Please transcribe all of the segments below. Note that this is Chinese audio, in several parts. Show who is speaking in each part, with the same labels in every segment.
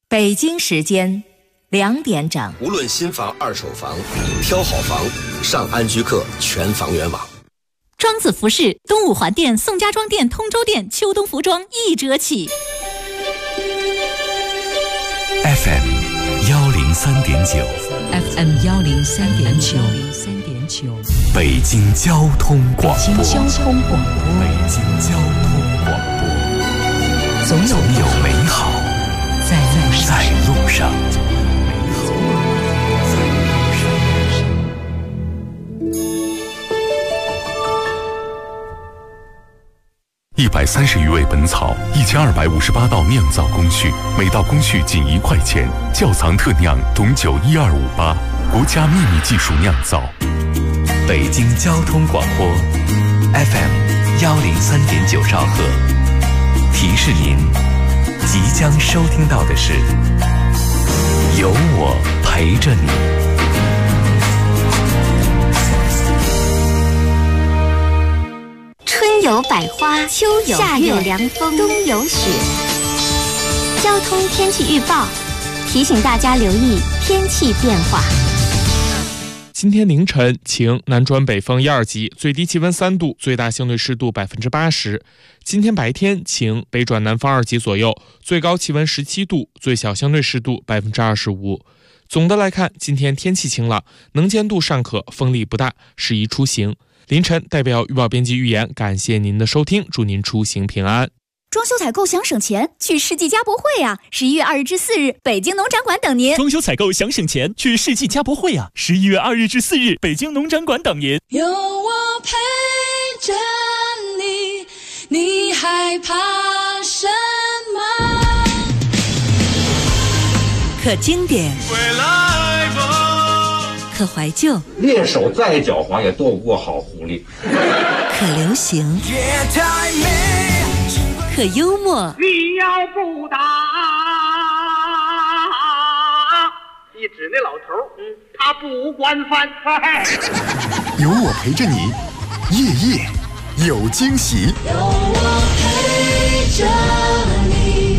Speaker 1: 北京时间2点整。
Speaker 2: 无论新房、二手房，挑好房，上安居客全房源网。
Speaker 3: 庄子服饰东五环店、宋家庄店、通州店秋冬服装1折起。
Speaker 4: FM 103.9
Speaker 5: FM 103.9
Speaker 4: 北京交通广播。
Speaker 5: 北京交通广播。
Speaker 4: 北京交通广播。总有美好在路上。130余味本草，1258道酿造工序，每道工序仅1块钱。窖藏特酿董酒12588，国家秘密技术酿造。北京交通广播 FM 103.9兆赫。提示您，即将收听到的是有我陪着你。
Speaker 6: 春有百花，秋有夏有凉风，冬有雪。交通天气预报提醒大家留意天气变化。
Speaker 7: 今天凌晨晴，南转北风1、2级，最低气温3度，最大相对湿度80%。今天白天晴，北转南风2级左右，最高气温17度，最小相对湿度25%。总的来看，今天天气晴朗，能见度尚可，风力不大，适宜出行。凌晨代表预报编辑预言，感谢您的收听，祝您出行平安。
Speaker 8: 装修采购想省钱，去世纪家博会啊！11月2日至4日，北京农展馆等您。
Speaker 9: 装修采购想省钱，去世纪家博会啊！11月2日至4日，北京农展馆等您。
Speaker 10: 有我陪着你，你害怕什么？
Speaker 3: 可经典，可怀旧，
Speaker 11: 猎手再狡猾也斗不过好狐狸。
Speaker 3: 可流行，可幽默。
Speaker 12: 你要不打，一指那老头，他不惯犯。
Speaker 13: 有我陪着你，夜夜有惊喜。
Speaker 10: 有我陪着你。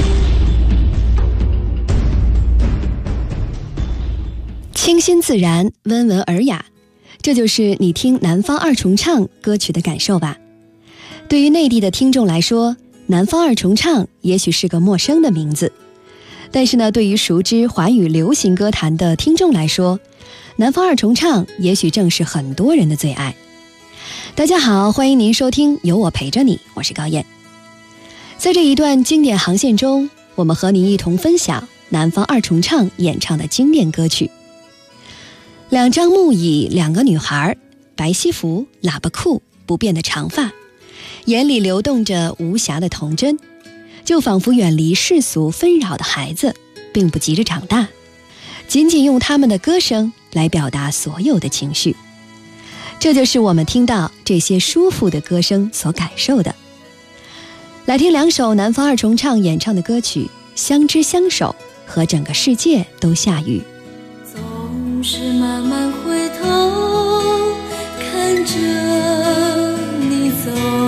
Speaker 14: 清新自然，温文尔雅，这就是你听南方二重唱歌曲的感受吧。对于内地的听众来说，南方二重唱也许是个陌生的名字，但是呢，对于熟知华语流行歌坛的听众来说，南方二重唱也许正是很多人的最爱。大家好，欢迎您收听有我陪着你，我是高燕。在这一段经典航线中，我们和您一同分享南方二重唱演唱的经典歌曲。2张木椅，2个女孩，白西服，喇叭裤，不变的长发，眼里流动着无瑕的童真，就仿佛远离世俗纷扰的孩子，并不急着长大，仅仅用他们的歌声来表达所有的情绪。这就是我们听到这些舒服的歌声所感受的。来听2首南方二重唱演唱的歌曲《相知相守》和《整个世界都下雨》。
Speaker 10: 总是慢慢回头看着你走，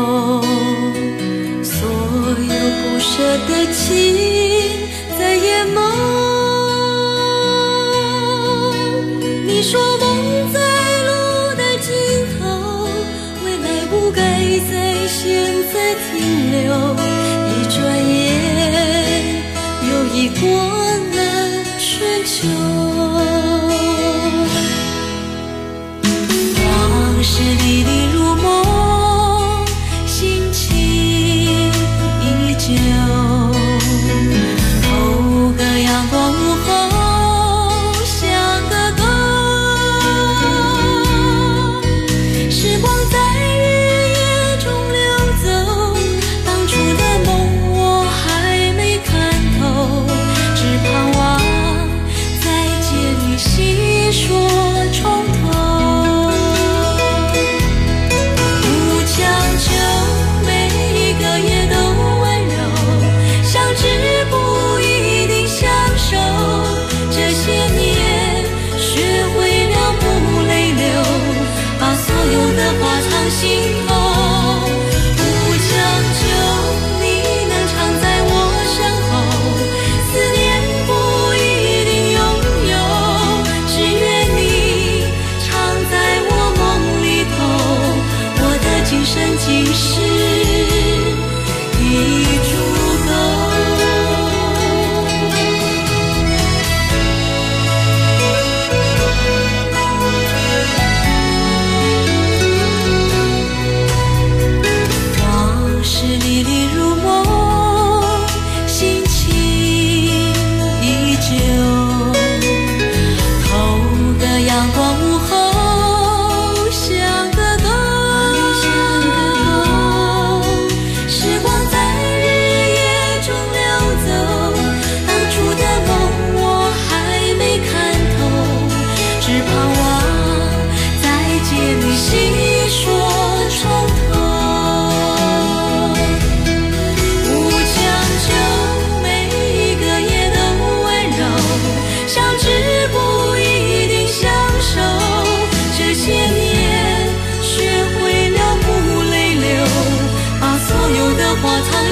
Speaker 10: 所有不舍的情在眼眸。你说梦在路的尽头，未来不该在现在停留，一转眼又已过了春秋。是历历如梦，心情依旧。头个阳光午后，像个狗。时光在日夜中流走，当初的梦我还没看透，只盼望在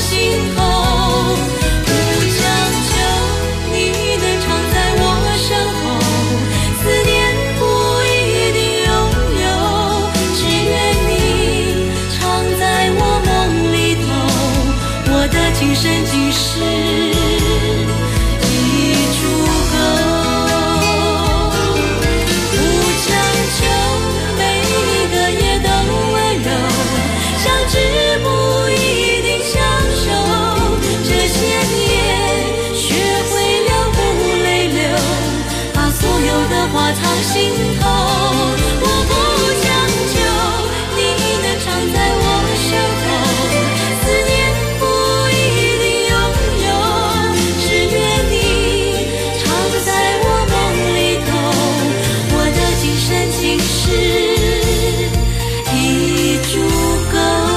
Speaker 10: 心头。不强求你能常在我身后，思念不一定拥有，只愿你常在我梦里头，我的今生今世已足够。藏心头，我不强求你能常在我身后，思念不一定拥有，只愿你常在我梦里头，我的今生今世已足够。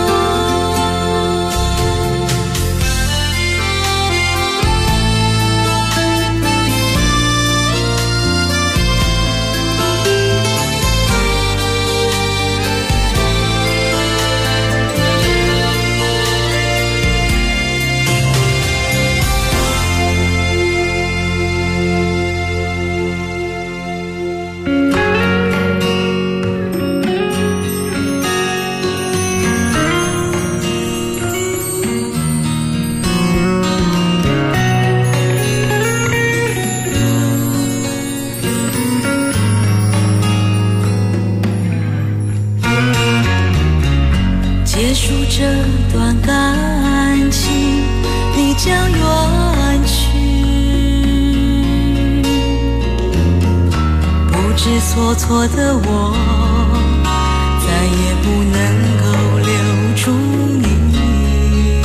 Speaker 10: 结束这段感情，你将远去，不知所措的我，再也不能够留住你。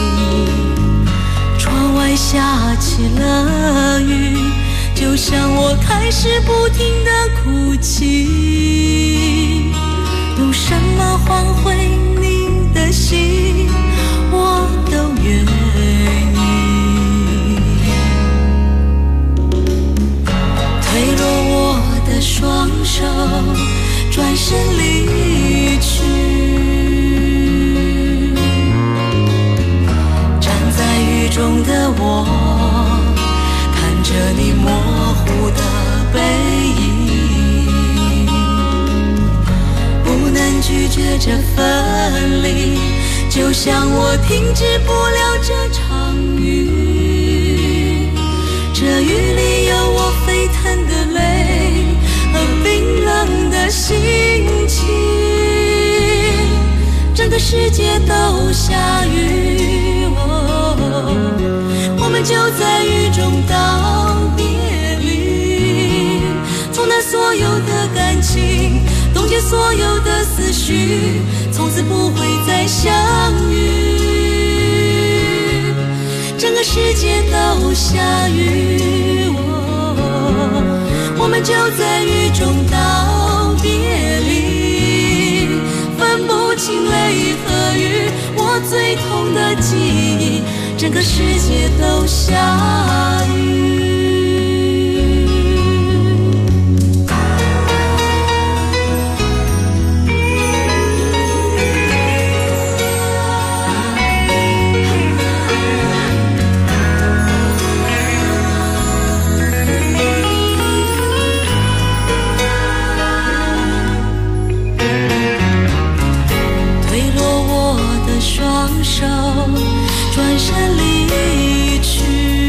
Speaker 10: 窗外下起了雨，就像我开始不停地哭泣，用什么换回你的心，我都愿意。推落我的双手，转身离去，站在雨中的我，看着你模糊的背影，不能拒绝这分离，就像我停止不了这场雨。这雨里有我沸腾的泪和冰冷的心情，整个世界都下雨，我们就在雨中道别离，冲淡所有的感情，冻结所有的思绪，从此不会再相遇。整个世界都下雨，我们就在雨中道别离，分不清泪和雨，我最痛的记忆，整个世界都下雨。双手转身离去，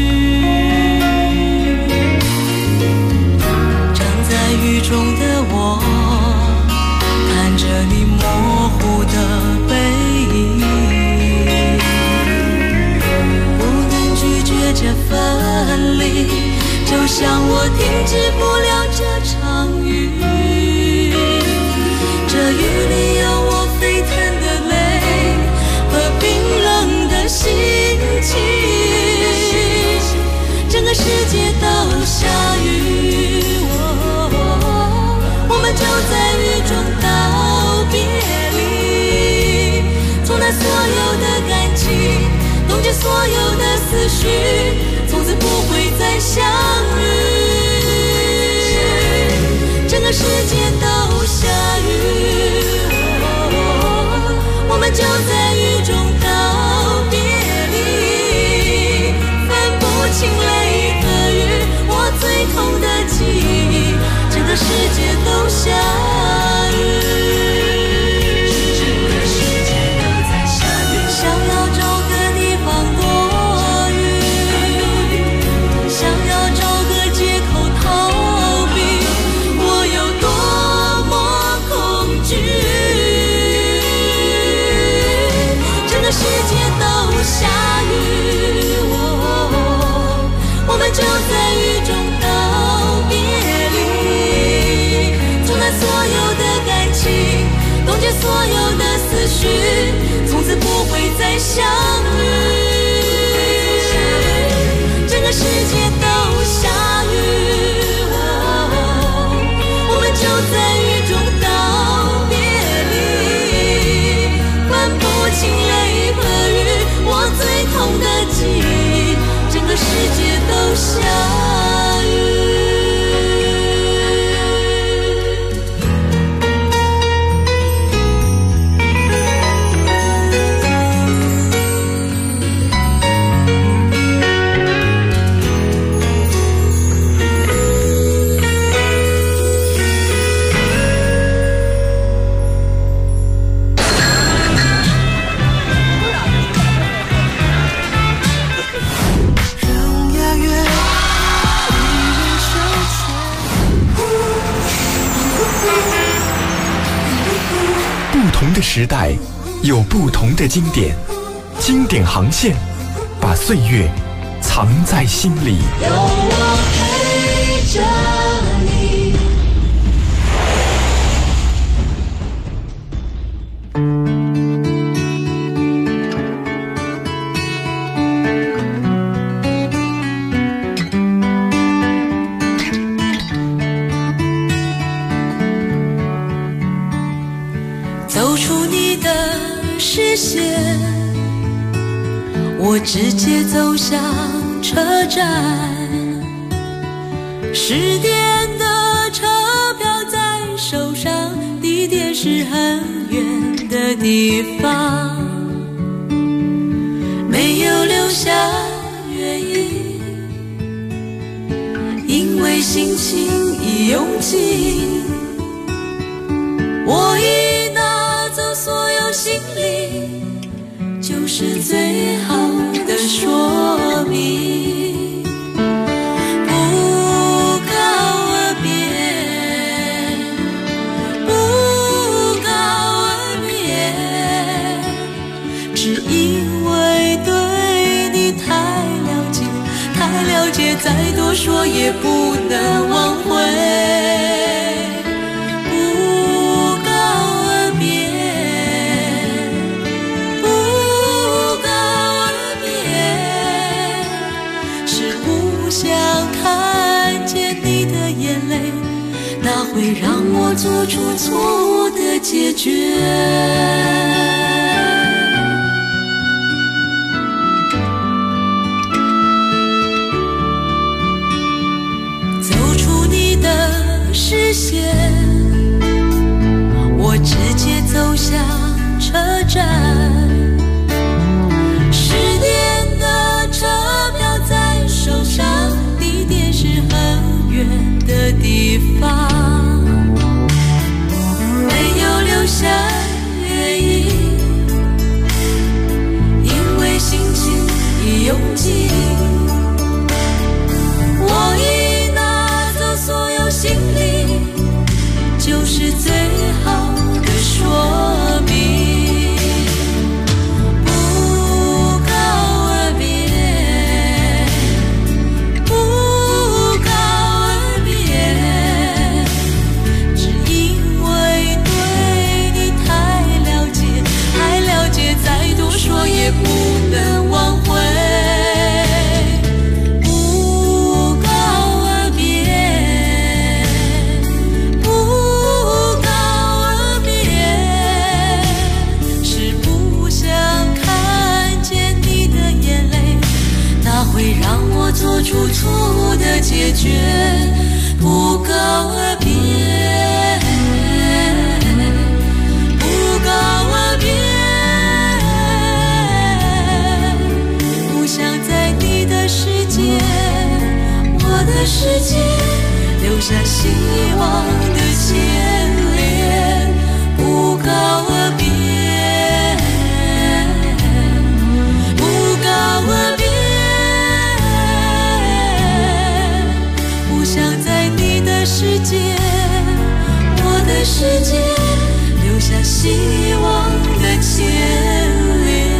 Speaker 10: 站在雨中的我，看着你模糊的背影，不能拒绝这分离，就像我停止不了这场雨。这雨里有我沸腾的泪和冰冷的心情，整个世界都下雨，我们就在雨中道别离，冲淡所有的感情，冻结所有的思绪，从此不会再相遇。整个世界都下雨，我们就在雨中告别下雨，整个世界都在下雨，想要找个地方躲雨，想要找个借口逃避，我有多么恐惧。整个世界都下雨，我们就在雨中道别离，冲淡所有的感情，冻结所有的思绪，从此不会再相遇。整个世界都下雨，我们就在雨中道别离，分不清泪和雨，我最痛的记忆，整个世界都下雨。
Speaker 13: 不同的时代有不同的经典，经典航线把岁月藏在心里。
Speaker 10: 有我陪着你。走出你的视线，我直接走向车站，10点的车票在手上，地点是很远的地方，没有留下原因，因为心情已拥挤，我已拿走所有行李，就是最好的说明。不告而别，不告而别，只因为对你太了解，太了解，再多说也不能挽回。会让我做出错误的解决。走出你的视线，我直接走向车站，10点的车票在手上，地点是很远的地方，留下原因，因为心情已拥挤，我已拿走所有行李，就是最好的说明。不告而别，不告而别，只因为再多说也不能挽回。不告而别，不告而别，是不想看见你的眼泪，那会让我做出错误的解决。不告而别，不告而别，我的世界留下希望的结恋，不告而别，不告而别。不想在你的世界，我的世界，留下希望的牵连。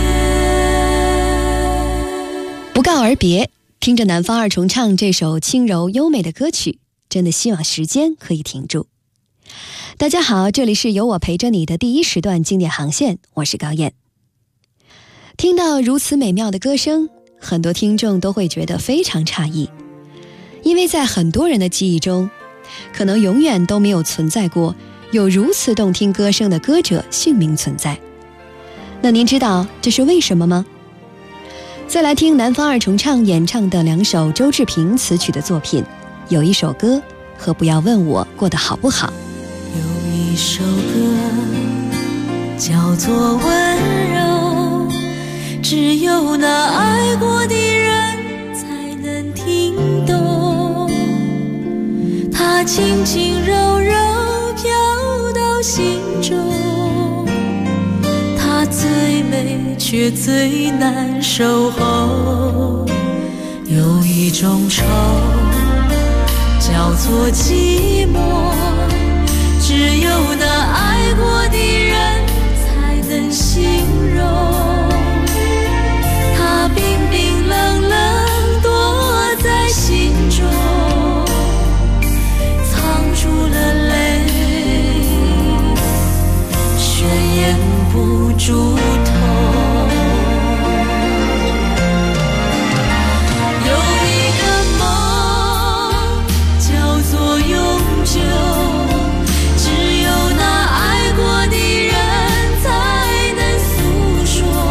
Speaker 14: 不告而别，听着南方二重唱这首轻柔优美的歌曲，真的希望时间可以停住。大家好，这里是由我陪着你的第一时段经典航线，我是高燕。听到如此美妙的歌声，很多听众都会觉得非常诧异，因为在很多人的记忆中，可能永远都没有存在过有如此动听歌声的歌者姓名存在。那您知道这是为什么吗？再来听南方二重唱演唱的2首周志平词曲的作品，有一首歌和不要问我过得好不好。
Speaker 10: 有一首歌叫做温柔，只有那爱过的人才能听懂，它轻轻柔柔飘到心中，它最美却最难守候。有一种愁叫做寂寞，只有那爱过的人才能形容，它冰冰冷冷躲在心中，藏住了泪，却掩不住痛。只有那爱过的人才能诉说，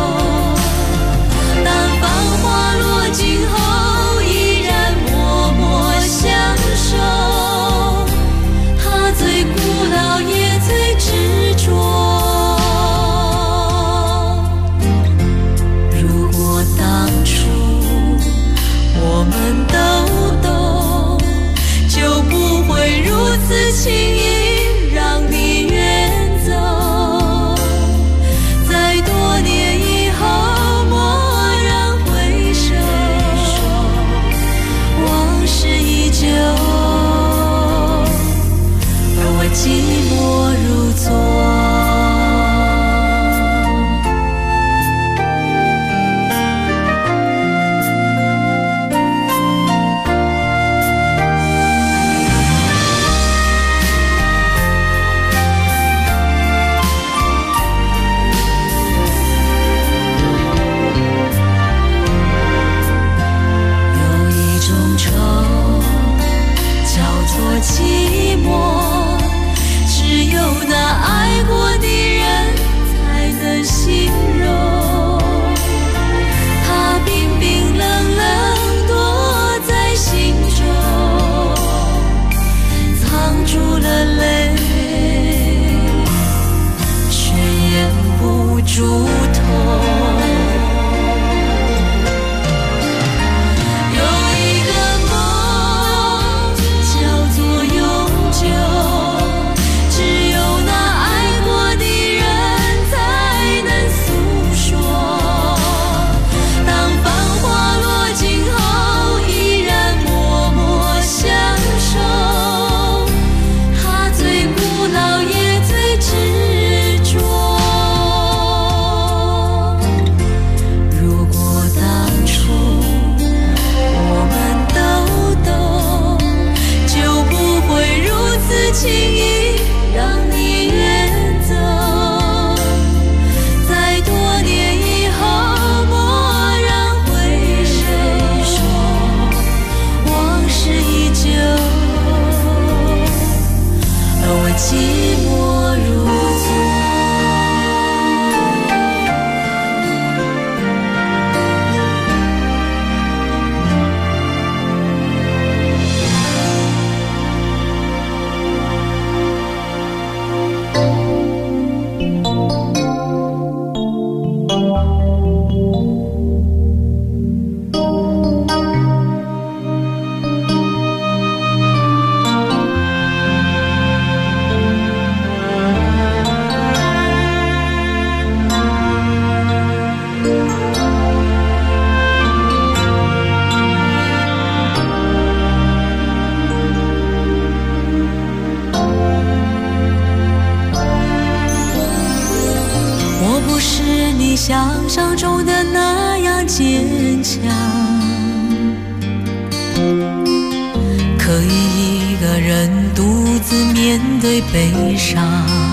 Speaker 10: 对悲伤。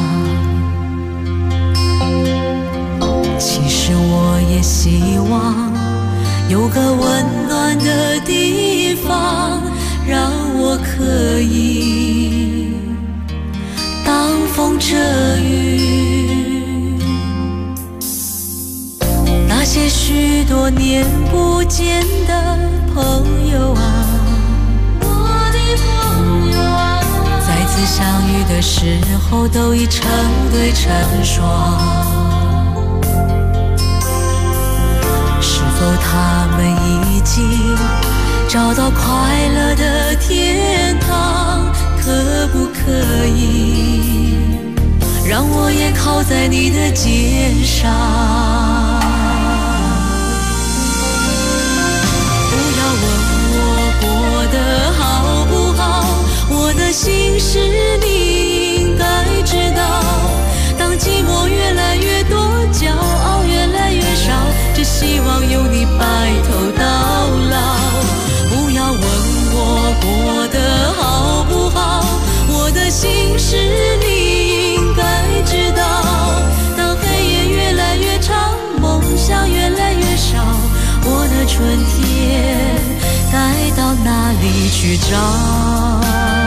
Speaker 10: 其实我也希望有个温暖的地方，让我可以挡风遮雨。那些许多年不见的朋友啊，我的朋友啊，再次相遇的时候都已成对成双。是否他们已经找到快乐的天堂？可不可以让我也靠在你的肩上？不要问我过得好不好，我的心事你应该知道。当寂寞越来越多，骄傲越来越少，只希望有你白头到老。不要问我过得好不好，我的心事你应该知道。当黑夜越来越长，梦想越来越少，我的春天该到哪里去找？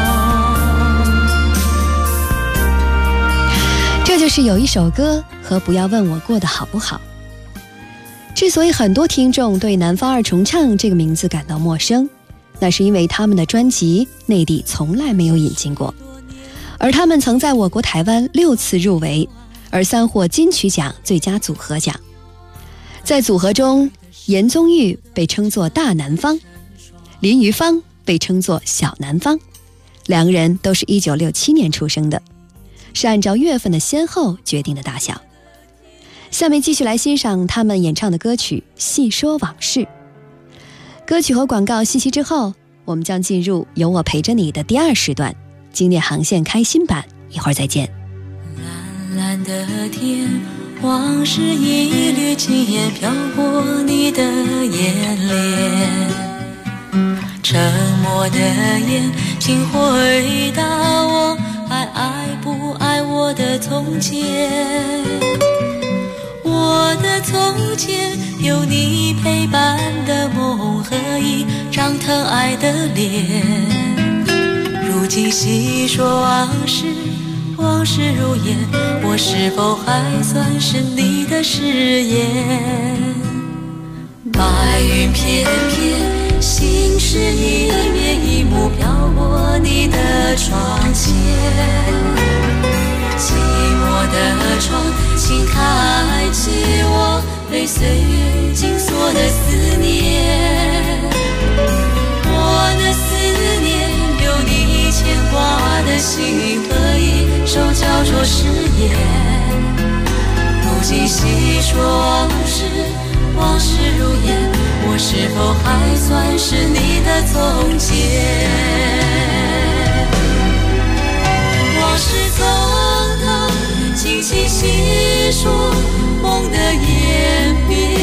Speaker 14: 这就是有一首歌和不要问我过得好不好。之所以很多听众对南方二重唱这个名字感到陌生，那是因为他们的专辑内地从来没有引进过，而他们曾在我国台湾6次入围，而3获金曲奖最佳组合奖。在组合中，严宗玉被称作大南方，林于芳被称作小南方，两个人都是1967年出生的，是按照月份的先后决定的大小。下面继续来欣赏他们演唱的歌曲《细说往事》。歌曲和广告信息之后，我们将进入有我陪着你的第2时段，经典航线开心版，一会儿再见。
Speaker 10: 蓝蓝的天，往事一缕轻烟飘过你的眼帘，沉默的眼，请回答我，还爱不爱我的从前？我的从前有你陪伴的梦和一张疼爱的脸，如今细说往事，往事如烟，我是否还算是你的誓言？白云片片，心事一面一幕飘过你的窗前，寂寞的窗，请开启我被岁月紧锁的思念。我的思念有你牵挂的心和一首叫做誓言。如今细说往事，往事如烟，我是否还算是你的从前？往事从头轻轻细说梦的演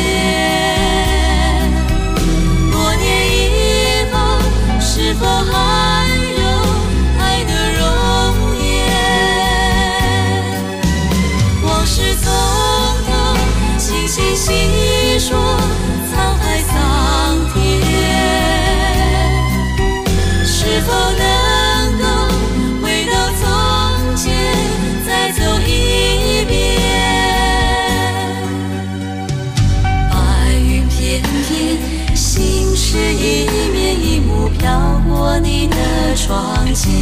Speaker 10: 变，多年以后是否还有爱的容颜？往事从头轻轻细说沧海桑田，是否能够回到从前再走一遍？白云片片，心事一面一幕飘过你的窗前，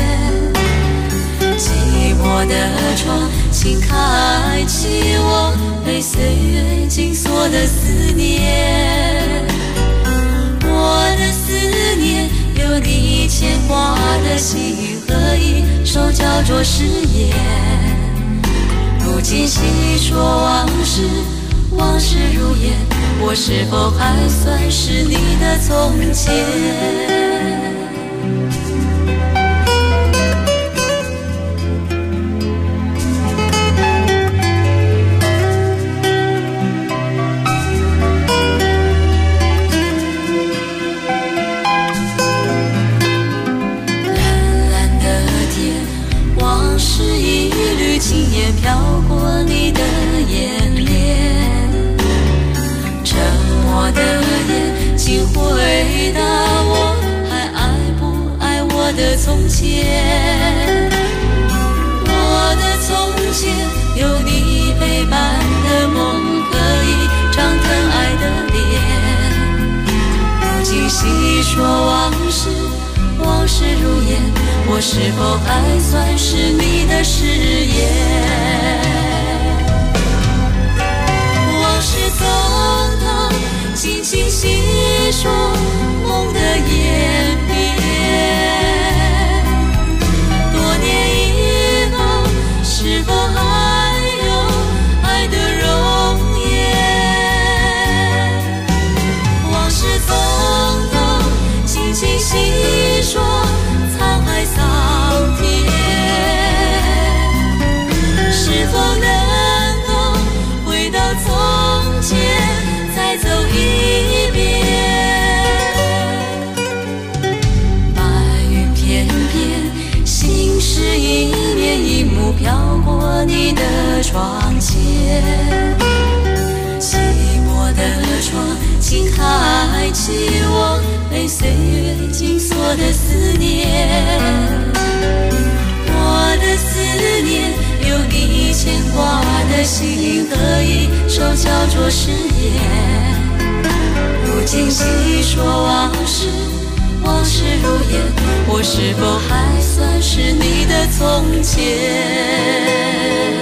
Speaker 10: 寂寞的窗，请开启我被岁月紧锁的思念。我的思念有你牵挂的心和一首叫做誓言。如今细说往事，往事如烟，我是否还算是你的从前？ 请回答我还爱不爱我的从前。我的从前有你陪伴的梦，可以长疼爱的脸。如今细说往事，往事如烟，我是否还算是你的誓言？往事匆匆，轻轻细说梦的演变。多年以后，是否还有爱的容颜？往事匆匆，轻轻细说沧海桑田。是否能够回到从前，再走一遍？白云片片，心事一面一幕飘过你的窗前。寂寞的窗，请开启我被岁月紧锁的思念。我的思念有你牵挂的心，和一手交错誓言。如今细说往事，往事如烟，我是否还算是你的从前？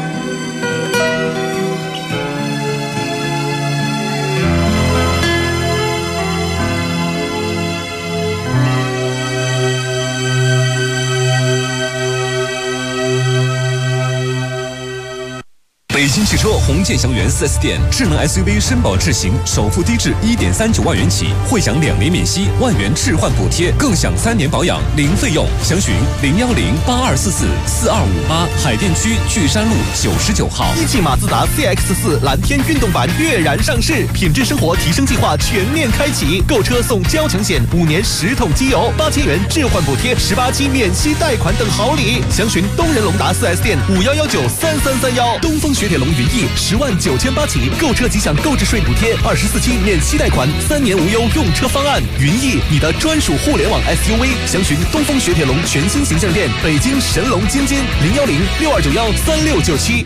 Speaker 15: 北京汽车红箭祥源 4S 店智能 SUV 绅宝智行，首付低至1.39万元起，会享2年免息，1万元置换补贴，更享3年保养零费用。详询010-8244-4258，海淀区巨山路99号。
Speaker 16: 一汽马自达 CX-4 蓝天运动版跃然上市，品质生活提升计划全面开启，购车送交强险，5年10桶机油，8000元置换补贴，18期免息贷款等好礼。详询东仁龙达 4S 店51193331，东风雪铁龙云逸10万9800起，购车即享购置税补贴，24期免息贷款，3年无忧用车方案。云逸，你的专属互联网 SUV。详询东风雪铁龙全新形象店，北京神龙津津，010-6291-3697。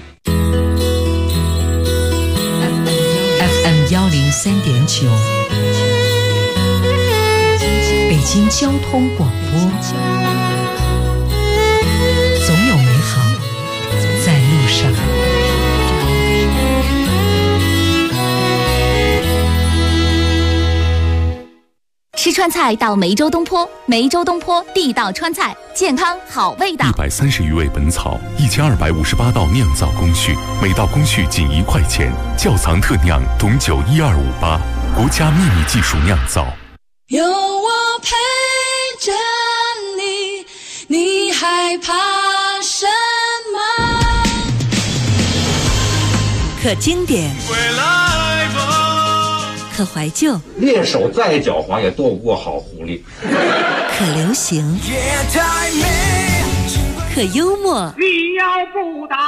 Speaker 5: FM 103.9，北京交通广播，总有美好在路上。
Speaker 3: 吃川菜到梅州东坡，梅州东坡地道川菜，健康好味道。
Speaker 4: 130余味本草，1258道酿造工序，每道工序仅1块钱。窖藏特酿董酒12588，国家秘密技术酿造。
Speaker 10: 有我陪着你，你害怕什么？
Speaker 1: 可经典，可怀旧，
Speaker 11: 猎手再狡猾也斗不过好狐狸。
Speaker 1: 可流行，可幽默。
Speaker 12: 你要不打，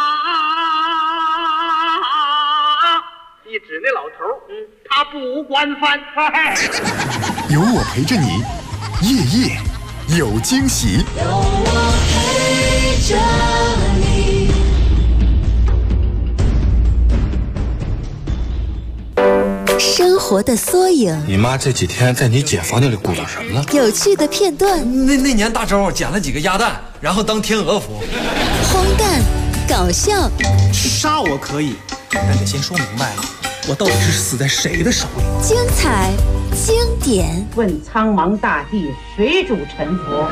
Speaker 12: 一指那老头，他不惯犯。
Speaker 13: 有我陪着你，夜夜有惊喜。
Speaker 10: 有我陪着你。
Speaker 1: 生活的缩影，
Speaker 17: 你妈这几天在你姐房间里鼓捣什么了？
Speaker 1: 有趣的片段。
Speaker 18: 那年大周捡了几个鸭蛋，然后当天鹅服。
Speaker 1: 荒诞，搞笑。
Speaker 19: 杀我可以，但得先说明白了，我到底是死在谁的手里？
Speaker 1: 精彩，经典。
Speaker 20: 问苍茫大地，谁主沉浮？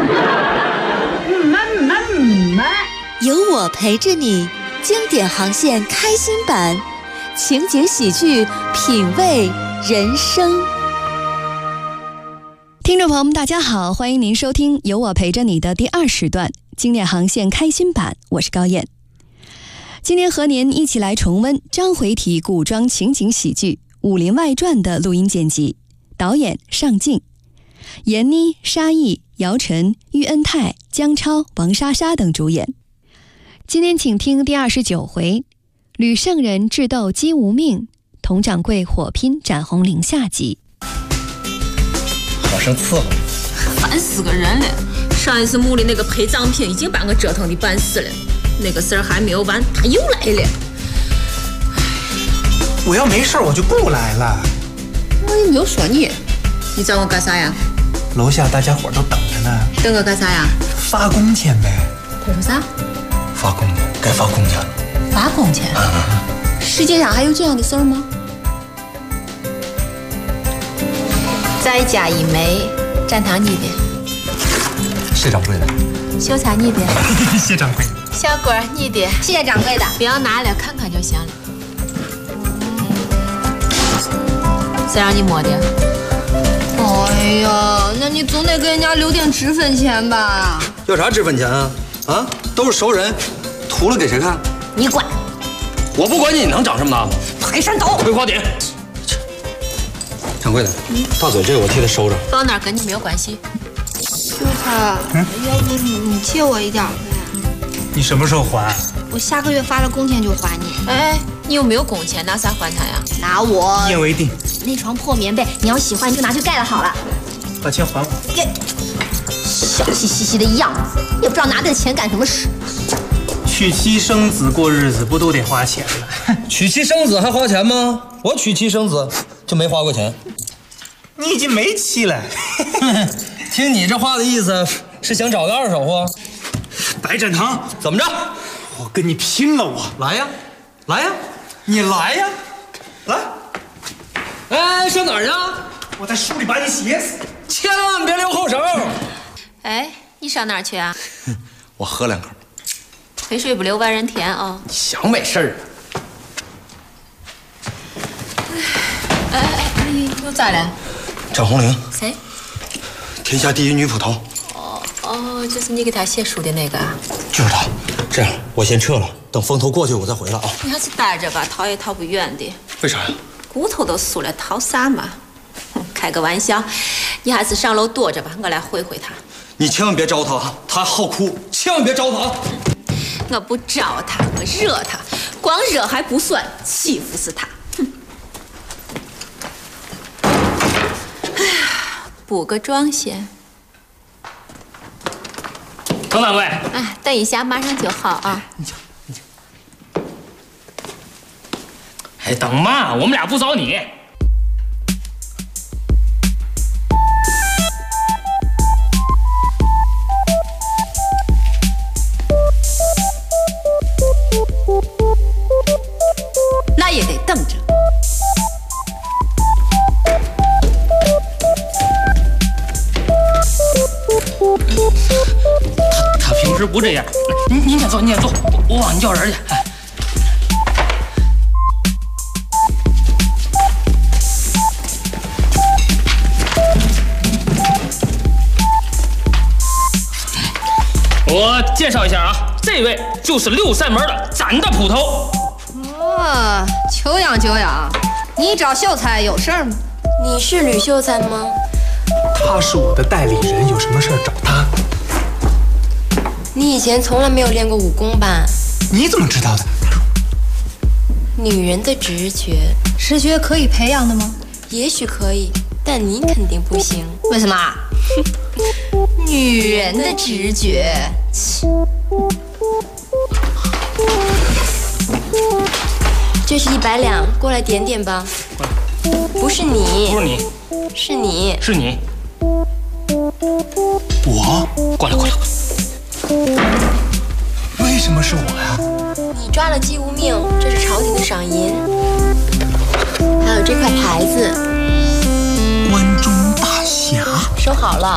Speaker 1: 有我陪着你，经典航线开心版。情景喜剧，品味人生。
Speaker 14: 听众朋友们，大家好，欢迎您收听有我陪着你的第2时段经典航线开心版，我是高燕。今天和您一起来重温章回体古装情景喜剧《武林外传》的录音剪辑，导演尚敬，闫妮、沙溢、姚晨、喻恩泰、姜超、王莎莎等主演。今天请听第29回，吕圣人智斗姬无命，佟掌柜火拼斩红绫下集。
Speaker 17: 好生伺候。
Speaker 21: 烦死个人了！上一次墓里那个陪葬品已经把我折腾的半死了，那个事儿还没有完，他又来了。
Speaker 19: 我要没事我就不来了。
Speaker 21: 我也没有说你，你找我干啥呀？
Speaker 19: 楼下大家伙都等着呢。
Speaker 21: 等我干啥呀？
Speaker 19: 发工钱呗。
Speaker 21: 他说啥？
Speaker 17: 发工钱，该发工钱了。
Speaker 21: 发工钱？世界上还有这样的事儿吗？再加一枚，站堂你的。
Speaker 17: 谢掌柜的。
Speaker 21: 秀才你的。
Speaker 19: 谢掌柜的。
Speaker 21: 小果你的。谢掌柜的。不要拿了，看看就行了。谁让你摸的？
Speaker 22: 哎呀，那你总得给人家留点脂粉钱吧？
Speaker 17: 要啥脂粉钱啊？啊，都是熟人，涂了给谁看？
Speaker 21: 你管！
Speaker 17: 我不管你能长这么大吗？
Speaker 21: 排山倒！
Speaker 17: 葵花点。掌柜的，大嘴这个我替他收着。
Speaker 21: 放哪儿跟你没有关系。
Speaker 22: 秀才，要不你借我一点呗？
Speaker 19: 你什么时候还？
Speaker 22: 我下个月发了工钱就还你。
Speaker 21: 哎，你有没有工钱？拿啥还他呀？
Speaker 22: 拿我
Speaker 19: 一言为定。
Speaker 22: 那床破棉被，你要喜欢你就拿去盖了好了。
Speaker 19: 把钱还我。
Speaker 22: 小气兮兮的样子，也不知道拿这钱干什么使。
Speaker 19: 娶妻生子过日子不都得花钱吗？
Speaker 17: 娶妻生子还花钱吗？我娶妻生子就没花过钱。
Speaker 19: 你已经没妻了。
Speaker 17: 听你这话的意思是想找个二手货？
Speaker 19: 白展堂，
Speaker 17: 怎么着？
Speaker 19: 我跟你拼了！我
Speaker 17: 来呀，来呀，
Speaker 19: 你来呀，来！
Speaker 17: 哎，上哪儿去？
Speaker 19: 我在书里把你写死，
Speaker 17: 千万别留后手。
Speaker 21: 哎，你上哪儿去啊？
Speaker 17: 我喝两口。
Speaker 21: 肥水不流外人田啊！
Speaker 17: 你想没事儿？
Speaker 21: 哎，又咋了？
Speaker 17: 张红玲。
Speaker 21: 谁？
Speaker 17: 天下第一女捕头。
Speaker 21: 哦，就是你给他写书的那个啊？
Speaker 17: 就是他。这样，我先撤了，等风头过去我再回来啊。
Speaker 21: 你还是待着吧，逃也逃不远的。
Speaker 17: 为啥呀？
Speaker 21: 骨头都酥了，逃啥嘛？开个玩笑，你还是上楼躲着吧，我来会会他。
Speaker 17: 你千万别招他，他好哭，千万别招他。
Speaker 21: 我不招他，我惹他，光惹还不算，欺负死他。哼！哎呀，补个妆先。
Speaker 9: 佟掌柜，
Speaker 21: 哎，等一下，马上就好啊。
Speaker 9: 你瞧。哎，等嘛，我们俩不找你。
Speaker 21: 那也得等着。
Speaker 9: 他平时不这样。您先坐，您先坐，我帮你叫人去。我介绍一下啊，这位就是六扇门的展大捕头。
Speaker 22: 哦，久仰久仰。你找秀才有事儿吗？
Speaker 6: 你是吕秀才吗？
Speaker 19: 他是我的代理人，有什么事儿找他。
Speaker 6: 你以前从来没有练过武功吧？
Speaker 19: 你怎么知道的？
Speaker 6: 女人的直觉，
Speaker 22: 直觉可以培养的吗？
Speaker 6: 也许可以，但你肯定不行。
Speaker 22: 为什么？
Speaker 21: 女人的直觉。
Speaker 6: 这是100两，过来点点吧。不是你，
Speaker 9: 不是你，
Speaker 6: 是你，
Speaker 9: 是你。
Speaker 19: 我？
Speaker 9: 过来，过来，过来。
Speaker 19: 为什么是我呀？
Speaker 6: 你抓了姬无命，这是朝廷的赏银。还有这块牌子，
Speaker 19: 关中大侠，
Speaker 6: 收好了。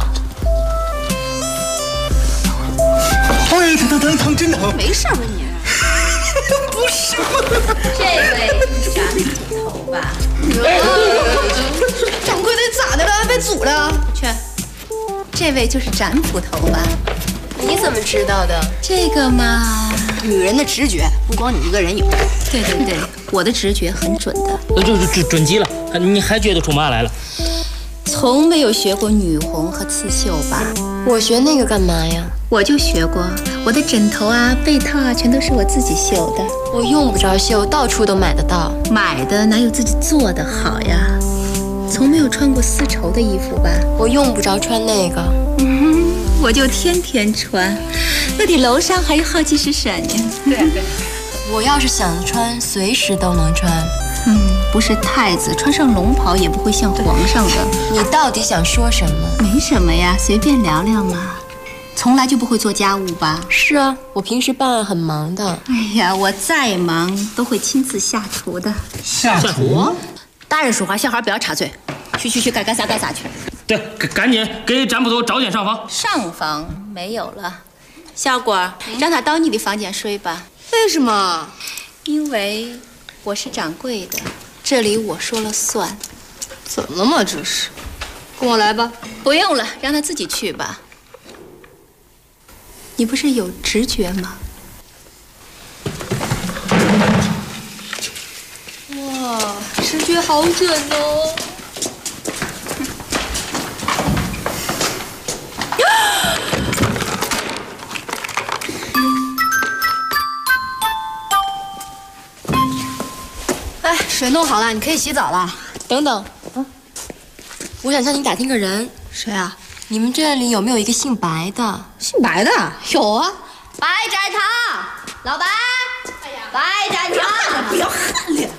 Speaker 19: 哎，疼，真疼！
Speaker 22: 没事吧你？
Speaker 19: 不是吗？
Speaker 21: 这位是展捕头吧？
Speaker 22: 掌柜的咋的了？被阻了？
Speaker 21: 去，这位就是展捕头吧？
Speaker 6: 你怎么知道的？
Speaker 21: 这个嘛，
Speaker 22: 女人的直觉不光你一个人有。
Speaker 21: 对，我的直觉很准的。
Speaker 9: 准极了，你还觉得出嘛来了？
Speaker 21: 从没有学过女红和刺绣吧？
Speaker 6: 我学那个干嘛呀？
Speaker 21: 我就学过，我的枕头啊、被套啊，全都是我自己绣的。
Speaker 6: 我用不着绣，到处都买得到。
Speaker 21: 买的哪有自己做的好呀？ 从没有穿过丝绸的衣服吧？
Speaker 14: 我用不着穿那个。
Speaker 21: 我就天天穿。那你楼上还有好几十衫呢。
Speaker 14: 对。我要是想穿，随时都能穿。
Speaker 21: 不是太子，穿上龙袍也不会像皇上的。
Speaker 14: 你到底想说什么？
Speaker 21: 没什么呀，随便聊聊嘛。从来就不会做家务吧？
Speaker 14: 是啊，我平时办案很忙的。
Speaker 21: 哎呀，我再忙都会亲自下厨的。
Speaker 12: 下厨？
Speaker 21: 大人说话，小孩不要插嘴。去，该干啥干啥去。
Speaker 12: 对，赶紧给展捕头找间上房。
Speaker 21: 上房没有了，小果，让他到你的房间睡吧。
Speaker 22: 为什么？
Speaker 21: 因为我是掌柜的，这里我说了算。
Speaker 22: 怎么了嘛？这是，跟我来吧。
Speaker 21: 不用了，让他自己去吧。你不是有直觉吗？
Speaker 22: 哇，直觉好准哦！哎，水弄好了，你可以洗澡了。
Speaker 14: 等等，我想向你打听个人。
Speaker 22: 谁啊？
Speaker 14: 你们这里有没有一个姓白的？
Speaker 22: 姓白的有啊，白展堂，老白。哎呀，白展堂，
Speaker 21: 不要喊了。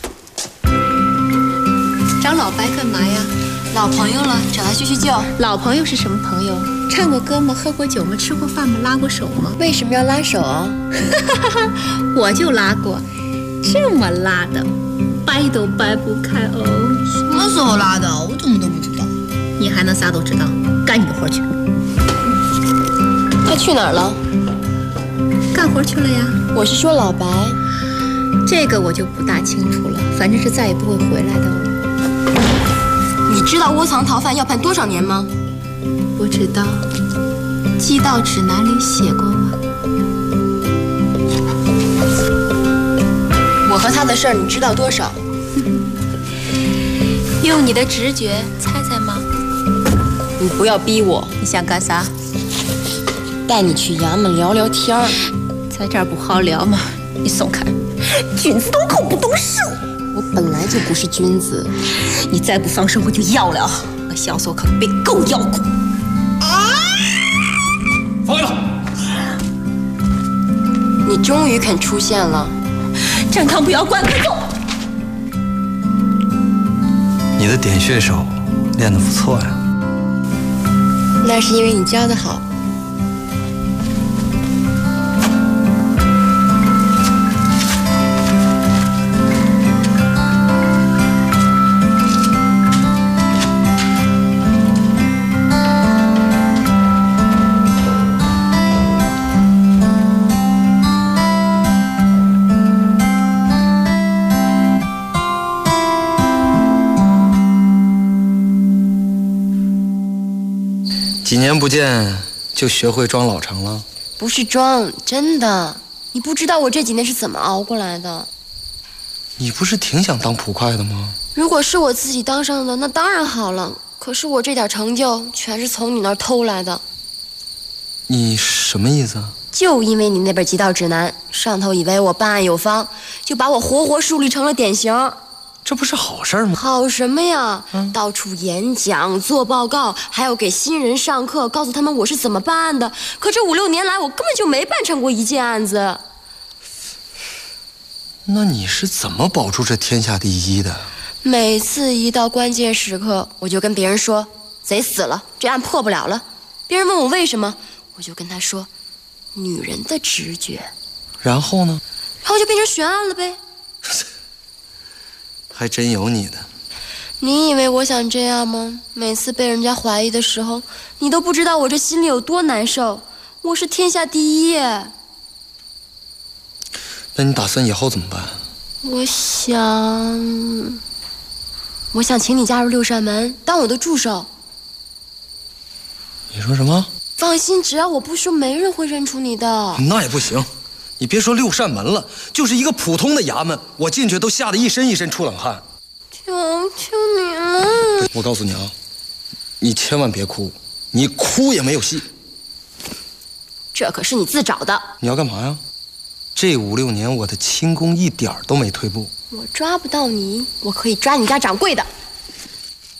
Speaker 21: 找老白干嘛呀？
Speaker 14: 老朋友了，找他叙叙旧。
Speaker 21: 老朋友是什么朋友？唱过歌吗？喝过酒吗？吃过饭吗？拉过手吗？
Speaker 14: 为什么要拉手啊？
Speaker 21: 我就拉过，这么拉的，掰都掰不开哦。
Speaker 22: 什么时候拉的？我怎么都不知道。
Speaker 21: 你还能啥都知道？干你的活去。
Speaker 14: 他去哪儿了？
Speaker 21: 干活去了呀。
Speaker 14: 我是说老白。
Speaker 21: 这个我就不大清楚了，反正是再也不会回来的哦。
Speaker 14: 你知道窝藏逃犯要判多少年吗？
Speaker 21: 不知道。缉盗指南里写过吗？
Speaker 14: 我和他的事儿你知道多少？
Speaker 21: 用你的直觉猜猜吗？
Speaker 14: 你不要逼我。
Speaker 21: 你想干啥？
Speaker 14: 带你去衙门聊聊天儿。
Speaker 21: 在这儿不好聊吗？你松开，君子动口不动手。
Speaker 14: 我本来就不是君子，
Speaker 21: 你再不放手我就要了。我小时候可被狗咬过。
Speaker 12: 放开他！
Speaker 14: 你终于肯出现了。
Speaker 21: 展堂不要管，快走！
Speaker 17: 你的点穴手练得不错呀。
Speaker 14: 那是因为你教得好。
Speaker 17: 几年不见，就学会装老成了？
Speaker 14: 不是装，真的。你不知道我这几年是怎么熬过来的。
Speaker 17: 你不是挺想当捕快的吗？
Speaker 14: 如果是我自己当上的，那当然好了。可是我这点成就，全是从你那儿偷来的。
Speaker 17: 你什么意思啊？
Speaker 14: 就因为你那本缉盗指南，上头以为我办案有方，就把我活活树立成了典型。
Speaker 17: 这不是好事吗？
Speaker 14: 好什么呀？到处演讲、做报告，还要给新人上课，告诉他们我是怎么办案的。可这5、6年来，我根本就没办成过一件案子。
Speaker 17: 那你是怎么保住这天下第一的？
Speaker 14: 每次一到关键时刻，我就跟别人说贼死了，这案破不了了。别人问我为什么，我就跟他说女人的直觉。
Speaker 17: 然后呢？
Speaker 14: 然后就变成悬案了呗。
Speaker 17: 还真有你的。
Speaker 14: 你以为我想这样吗？每次被人家怀疑的时候，你都不知道我这心里有多难受。我是天下第一耶。
Speaker 17: 那你打算以后怎么办？
Speaker 14: 我想请你加入6扇门，当我的助手。
Speaker 17: 你说什么？
Speaker 14: 放心，只要我不说，没人会认出你的。
Speaker 17: 那也不行。你别说6扇门了，就是一个普通的衙门，我进去都吓得一身出冷汗。
Speaker 14: 求求你了！
Speaker 17: 我告诉你啊，你千万别哭，你哭也没有戏。
Speaker 14: 这可是你自找的。
Speaker 17: 你要干嘛呀？这5、6年我的轻功一点都没退步。
Speaker 14: 我抓不到你，我可以抓你家掌柜的。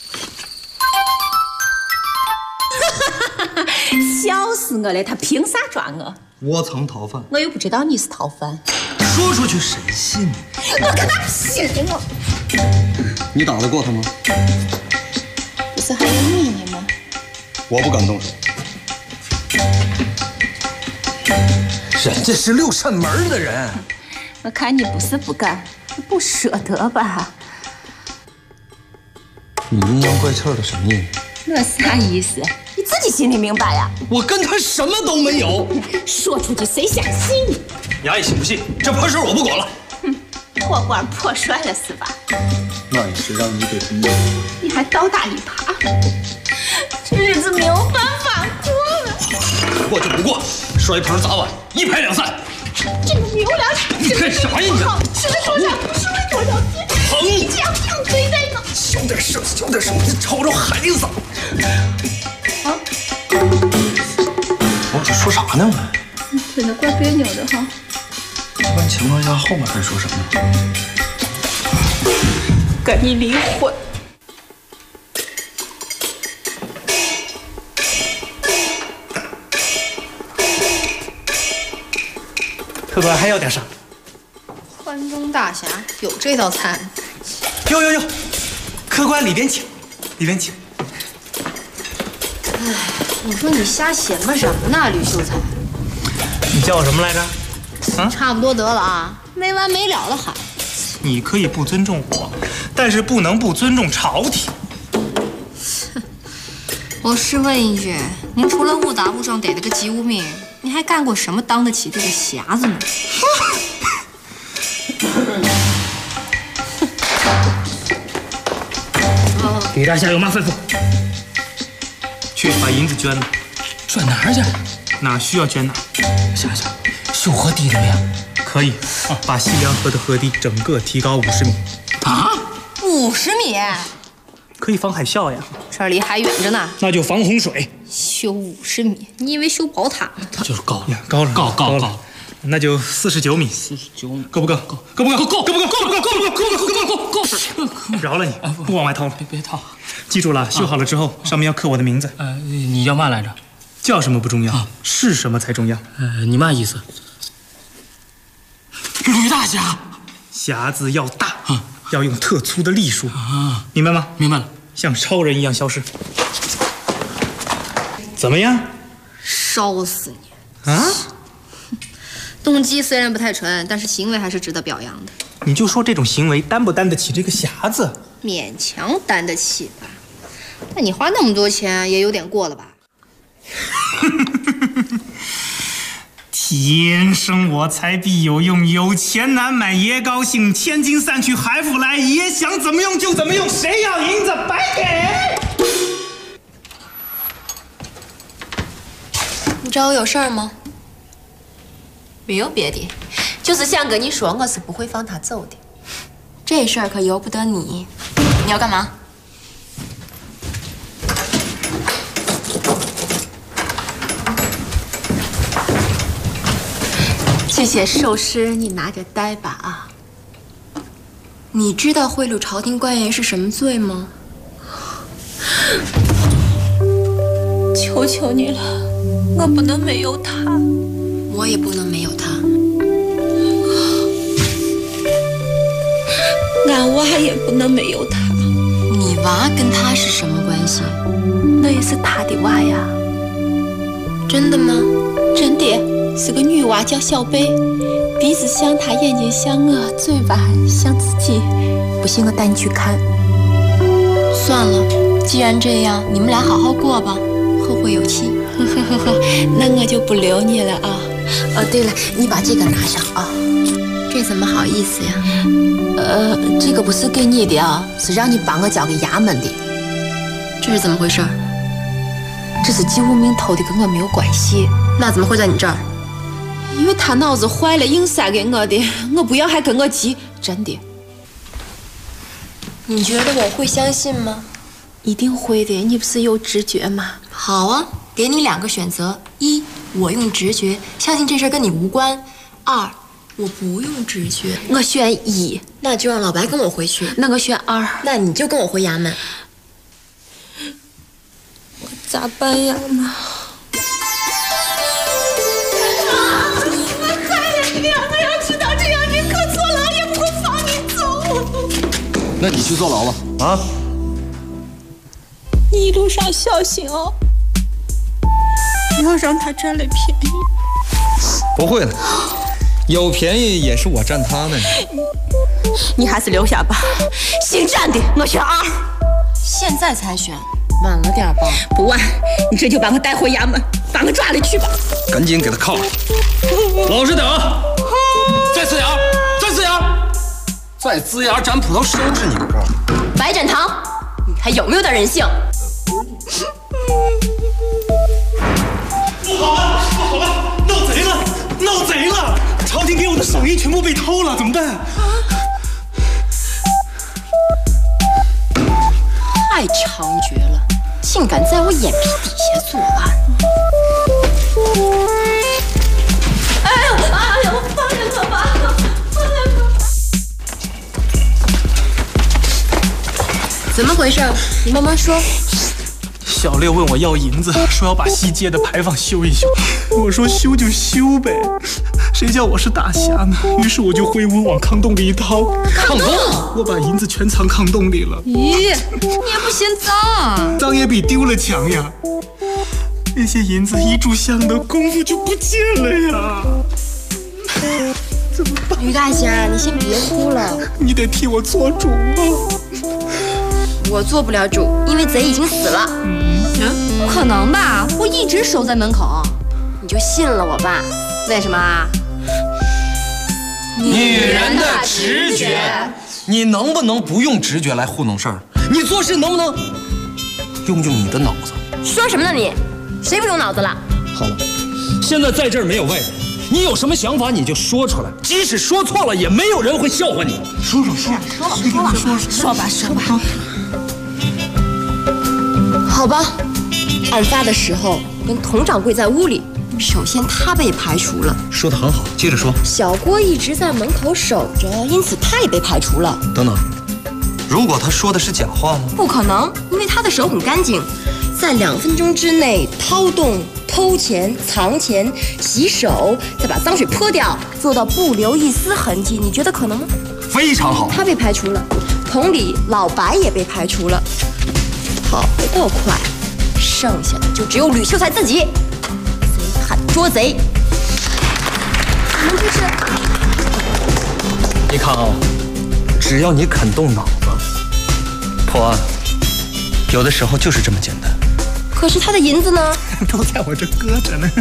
Speaker 21: 笑死我了！他凭啥抓我？
Speaker 19: 窝藏逃犯，
Speaker 21: 我又不知道你是逃犯。
Speaker 19: 说出去谁信呢？
Speaker 21: 我跟他拼了！
Speaker 17: 你打得过他吗？
Speaker 21: 不是还有你呢吗？
Speaker 17: 我不敢动手。
Speaker 19: 人家是六扇门的人。
Speaker 21: 我看你不是不敢，不舍得吧？
Speaker 17: 你阴阳怪气的什么意思？
Speaker 21: 我啥意思？你自己心里明白呀。
Speaker 17: 我跟他什么都没有。
Speaker 21: 说出去谁相信你？
Speaker 19: 你爱信不信，这破事我不管了。
Speaker 21: 破罐破摔了是吧？
Speaker 17: 那也是让你给逼的。
Speaker 21: 你还倒打一耙，这日子没有办法过了。
Speaker 19: 过就不过，摔盆砸碗，一拍两散。
Speaker 21: 这个没有良心！
Speaker 19: 你干啥呀你？
Speaker 21: 是会多少？是会多少天？
Speaker 19: 疼！
Speaker 21: 你这样对待我。
Speaker 19: 小点声，小点声，你吵着孩子。
Speaker 21: 啊！
Speaker 19: 我这说啥呢我？
Speaker 21: 你真的怪别扭的哈。
Speaker 19: 一般情况下后面还说什么？
Speaker 21: 跟你离婚。
Speaker 19: 客官还要点啥？
Speaker 22: 关中大侠有这道菜？
Speaker 19: 有，客官里边请，里边请。
Speaker 22: 哎，你说你瞎显摆什么呢，吕秀才？
Speaker 19: 你叫我什么来着？
Speaker 22: 差不多得了啊，没完没了的喊。
Speaker 19: 你可以不尊重我，但是不能不尊重朝廷。
Speaker 22: 我试问一句，您除了误打误撞逮了个吉无命，你还干过什么当得起这个匣子呢？
Speaker 19: 李大侠有嘛吩咐？去把银子捐了。捐哪儿去？哪需要捐哪。想想，修河堤怎么样？可以，把西凉河的河堤整个提高50米。
Speaker 22: 啊，50米？
Speaker 19: 可以防海啸呀。
Speaker 22: 这离还远着呢。
Speaker 19: 那就防洪水。
Speaker 22: 修50米？你以为修宝塔呢？
Speaker 19: 它就是高了，高了。那就49米。49米，够不够？够。饶了你，不往外掏了。别掏。记住了，修好了之后，上面要刻我的名字。
Speaker 2: 你叫嘛来着？
Speaker 19: 叫什么不重要，是什么才重要。
Speaker 2: 你嘛意思？吕大侠，
Speaker 19: 匣子要大，要用特粗的隶书，明白吗？
Speaker 2: 明白了。
Speaker 19: 像超人一样消失。怎么样？
Speaker 22: 烧死你！
Speaker 19: 啊！
Speaker 22: 动机虽然不太纯，但是行为还是值得表扬的。
Speaker 19: 你就说这种行为担不担得起这个匣子？
Speaker 22: 勉强担得起吧。那你花那么多钱也有点过了吧？
Speaker 19: 天生我材必有用，有钱难买爷高兴，千金散去还复来，爷想怎么用就怎么用，谁要银子白给。
Speaker 22: 你找我有事儿吗？
Speaker 21: 没有别的，就是想跟你说，我是不会放他走的。
Speaker 22: 这事儿可由不得你。你要干嘛？
Speaker 21: 这些首饰你拿着戴吧啊！
Speaker 22: 你知道贿赂朝廷官员是什么罪吗？
Speaker 21: 求求你了，我不能没有他，
Speaker 22: 我也不能没有他。
Speaker 21: 俺娃也不能没有他。
Speaker 22: 你娃跟他是什么关系？
Speaker 21: 那也是他的娃呀。
Speaker 22: 真的吗？
Speaker 21: 真的，是个女娃，叫小贝，鼻子像他，眼睛像我，嘴巴像自己。不信我带你去看。
Speaker 22: 算了，既然这样，你们俩好好过吧，后会有期。
Speaker 21: 那我就不留你了啊。哦，对了，你把这个拿上啊。
Speaker 22: 这怎么好意思呀？
Speaker 21: 这个不是给你的啊，是让你帮我交给衙门的。
Speaker 22: 这是怎么回事？
Speaker 21: 这是季无命偷的，跟我没有关系。
Speaker 22: 那怎么会在你这儿？
Speaker 21: 因为他脑子坏了，硬塞给我的，我不要还跟我急，真的。
Speaker 22: 你觉得我会相信吗？
Speaker 21: 一定会的，你不是有直觉吗？
Speaker 22: 好啊，给你2个选择：一，我用直觉，相信这事跟你无关；二，我不用直觉。
Speaker 21: 我选1，
Speaker 22: 那就让老白跟我回去。
Speaker 21: 那我选2，
Speaker 22: 那你就跟我回衙门。
Speaker 21: 我咋办呀妈？
Speaker 17: 那你去坐牢吧。啊！
Speaker 21: 你一路上小心哦，不要让他占了便宜。
Speaker 17: 不会的，有便宜也是我占他的。
Speaker 21: 你还是留下吧，姓占的我选2。
Speaker 22: 现在才选，晚了点吧？
Speaker 21: 不晚，你这就把我带回衙门，把我抓了去吧。
Speaker 17: 赶紧给他铐上。
Speaker 2: 老实点啊！再呲牙，再呲牙，
Speaker 17: 再呲牙斩葡萄收拾你们这儿。
Speaker 22: 白展堂，你还有没有点人性？
Speaker 9: 不好了，不好了，闹贼了，闹贼了！朝廷给我的手印全部被偷了，怎么办？
Speaker 22: 太猖獗了，竟敢在我眼皮底下作案！哎呦，放开他吧，放开他！怎么回事？你慢慢说。
Speaker 9: 小六问我要银子，说要把西街的牌坊修一修，我说修就修呗，谁叫我是大侠呢？于是我就挥舞往炕洞里一掏，
Speaker 22: 炕洞，
Speaker 9: 我把银子全藏炕洞里了。
Speaker 22: 咦，你也不嫌脏，
Speaker 9: 脏也比丢了强呀！那些银子一炷香的功夫就不见了呀！怎么办？
Speaker 22: 于大侠，你先别哭了，
Speaker 9: 你得替我做主啊！
Speaker 22: 我做不了主，因为贼已经死了。不可能吧？我一直守在门口。你就信了我吧？为什么啊？
Speaker 17: 女人的直觉，你能不能不用直觉来糊弄事儿？你做事能不能用你的脑子？
Speaker 22: 说什么呢你？谁不用脑子了？
Speaker 17: 好了，现在在这儿没有外人，你有什么想法你就说出来，即使说错了，也没有人会笑话你。
Speaker 9: 说吧。
Speaker 22: 好吧，案发的时候跟佟掌柜在屋里，首先他被排除了。
Speaker 17: 说得很好，接着说。
Speaker 22: 小郭一直在门口守着，因此他也被排除了。
Speaker 17: 等等，如果他说的是假话呢？
Speaker 22: 不可能，因为他的手很干净，在2分钟之内掏洞、偷钱、藏钱、洗手，再把脏水泼掉，做到不留一丝痕迹，你觉得可能吗？
Speaker 17: 非常好。
Speaker 22: 他被排除了，同理，老白也被排除了。跑得快，剩下的就只有吕秀才自己。贼喊捉贼，你们这是？
Speaker 17: 你看啊，只要你肯动脑子，破案有的时候就是这么简单。
Speaker 22: 可是他的银子呢？
Speaker 9: 都在我这搁着呢。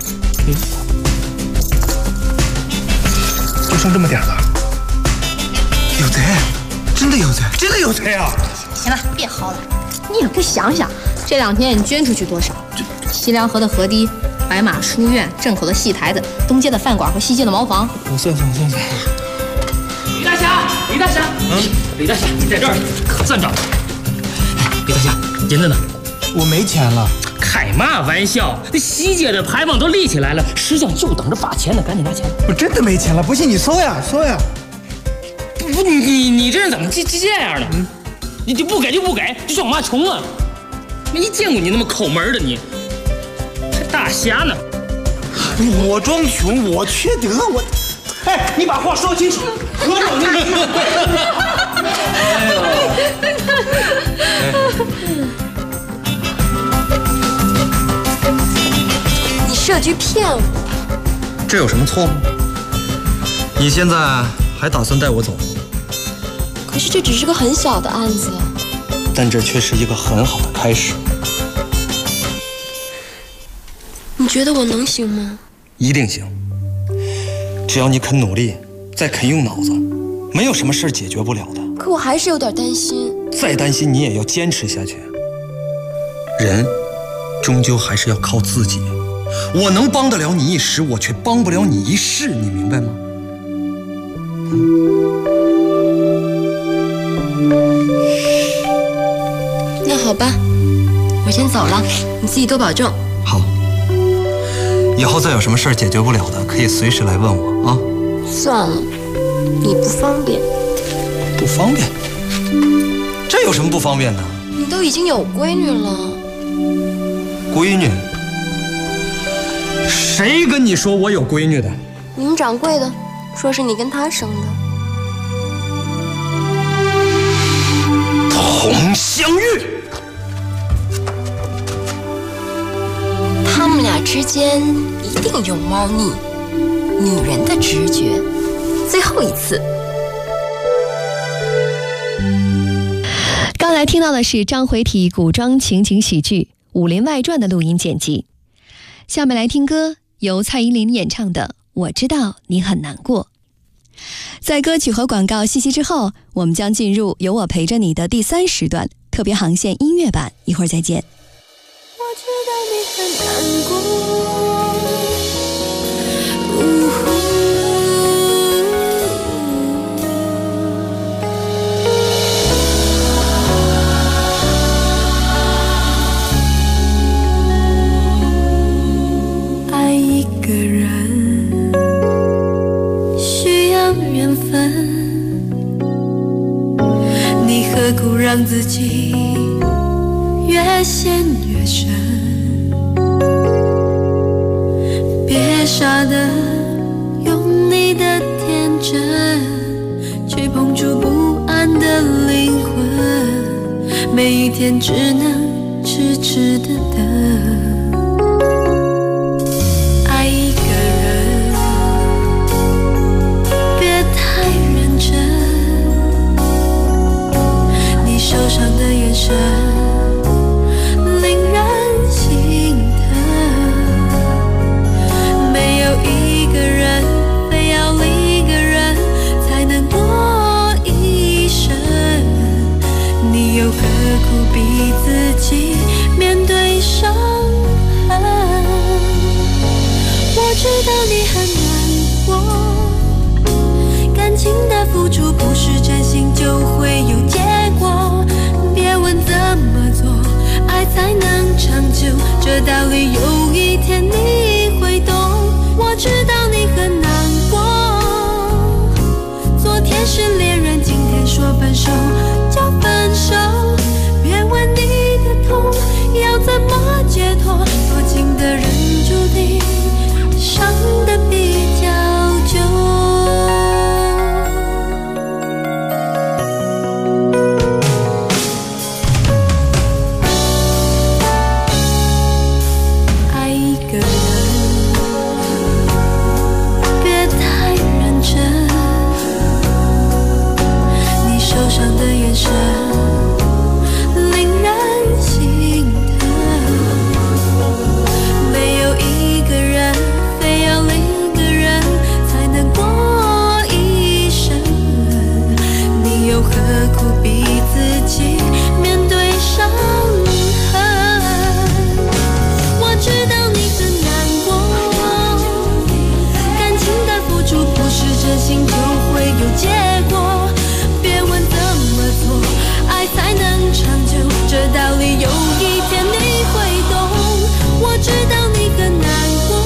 Speaker 9: 就剩这么点了。有贼！真的有贼！真的有贼啊！
Speaker 22: 行了，别嚎了。你也不想想，这2天你捐出去多少？西凉河的河堤、白马书院、镇口的戏台子、东街的饭馆和西街的茅房。
Speaker 9: 我算。
Speaker 2: 李大侠，李大侠，李大侠，你在这儿可算找着。李大侠，银子呢？
Speaker 9: 我没钱了。
Speaker 2: 开嘛玩笑？那西街的牌坊都立起来了，实际上就等着发钱呢，赶紧拿钱。
Speaker 9: 我真的没钱了，不信你搜呀。
Speaker 2: 不，你这人怎么这样呢？你就不给就不给，就算我妈穷啊！没见过你那么抠门的你，还大侠呢！
Speaker 9: 我装穷，我缺德，我。哎，你把话说清楚，合着我
Speaker 22: 你设局骗我，
Speaker 17: 这有什么错吗？你现在还打算带我走？
Speaker 22: 可是这只是个很小的案子，
Speaker 17: 但这却是一个很好的开始。
Speaker 22: 你觉得我能行吗？
Speaker 17: 一定行，只要你肯努力，再肯用脑子，没有什么事解决不了的。
Speaker 22: 可我还是有点担心。
Speaker 17: 再担心你也要坚持下去。人终究还是要靠自己。我能帮得了你一时，我却帮不了你一世，你明白吗？
Speaker 22: 那好吧，我先走了，你自己多保重。
Speaker 17: 好，以后再有什么事解决不了的，可以随时来问我啊。
Speaker 22: 算了，你不方便。
Speaker 17: 不方便？这有什么不方便的？
Speaker 22: 你都已经有闺女了。
Speaker 17: 闺女？谁跟你说我有闺女的？
Speaker 22: 你们掌柜的说是你跟她生的。
Speaker 17: 佟湘玉。
Speaker 22: 他们俩之间一定有猫腻，女人的直觉。最后一次。
Speaker 14: 刚才听到的是章回体古装情景喜剧《武林外传》的录音剪辑。下面来听歌，由蔡依林演唱的《我知道你很难过》。在歌曲和广告信息之后，我们将进入有我陪着你的第3时段特别航线音乐版，一会儿再见。
Speaker 10: 我知道你很难过，爱一个人需要缘分，你何苦让自己越陷越深？别傻的用你的天真去碰触不安的灵魂，每一天只能痴痴的等。爱一个人别太认真，你受伤的眼神令人心疼，没有一个人非要另一个人才能过一生，你又何苦逼自己面对伤痕？我知道你很难过，感情的付出不是真心就会有结果，别问怎么做爱才能长久，这道理有一天你会懂。我知道你很难过，昨天是恋人，今天说分手就分手，别问你的痛要怎么解脱，多情的人注定伤得比较久。爱一个人别太认真，你受伤的眼神令人心疼，没有一个人非要另一个人才能过一生，你又何苦逼自己面对伤痕？我知道你很难过，感情的付出不是真心就会有结果，别问怎么做爱才能长久，这道理有一天你会懂。我知道你很难过，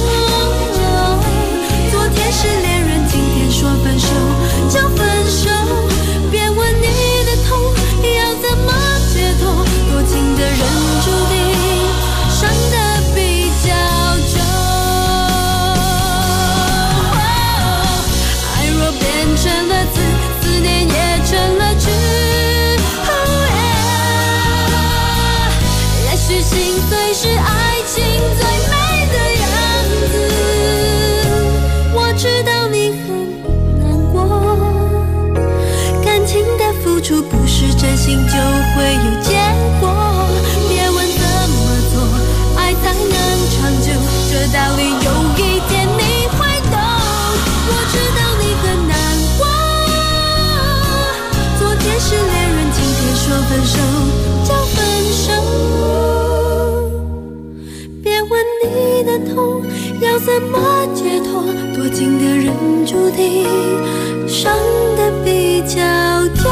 Speaker 10: 昨天是恋人，今天说分手就分手，别问你的痛要怎么解脱，多情的人注定伤得比较久。爱若变成了字，思念也成了句。也许心碎是爱情最美的样子。我知道你很难过，感情的付出不是真心就会有结果，别问怎么做爱才能长久，这道理有一天你会懂。我知道你很难过，昨天是恋人，今天说分手就分手，别问你的痛要怎么解脱，多情的人注定伤得比较久。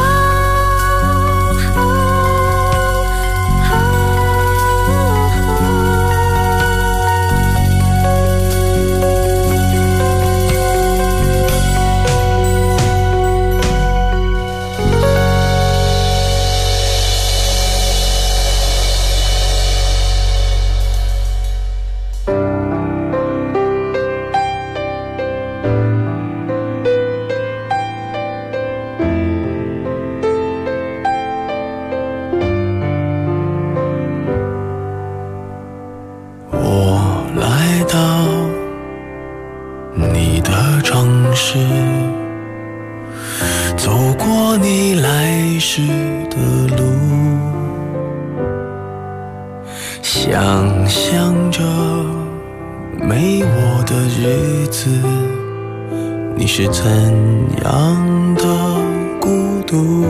Speaker 7: 想象着没我的日子，你是怎样的孤独？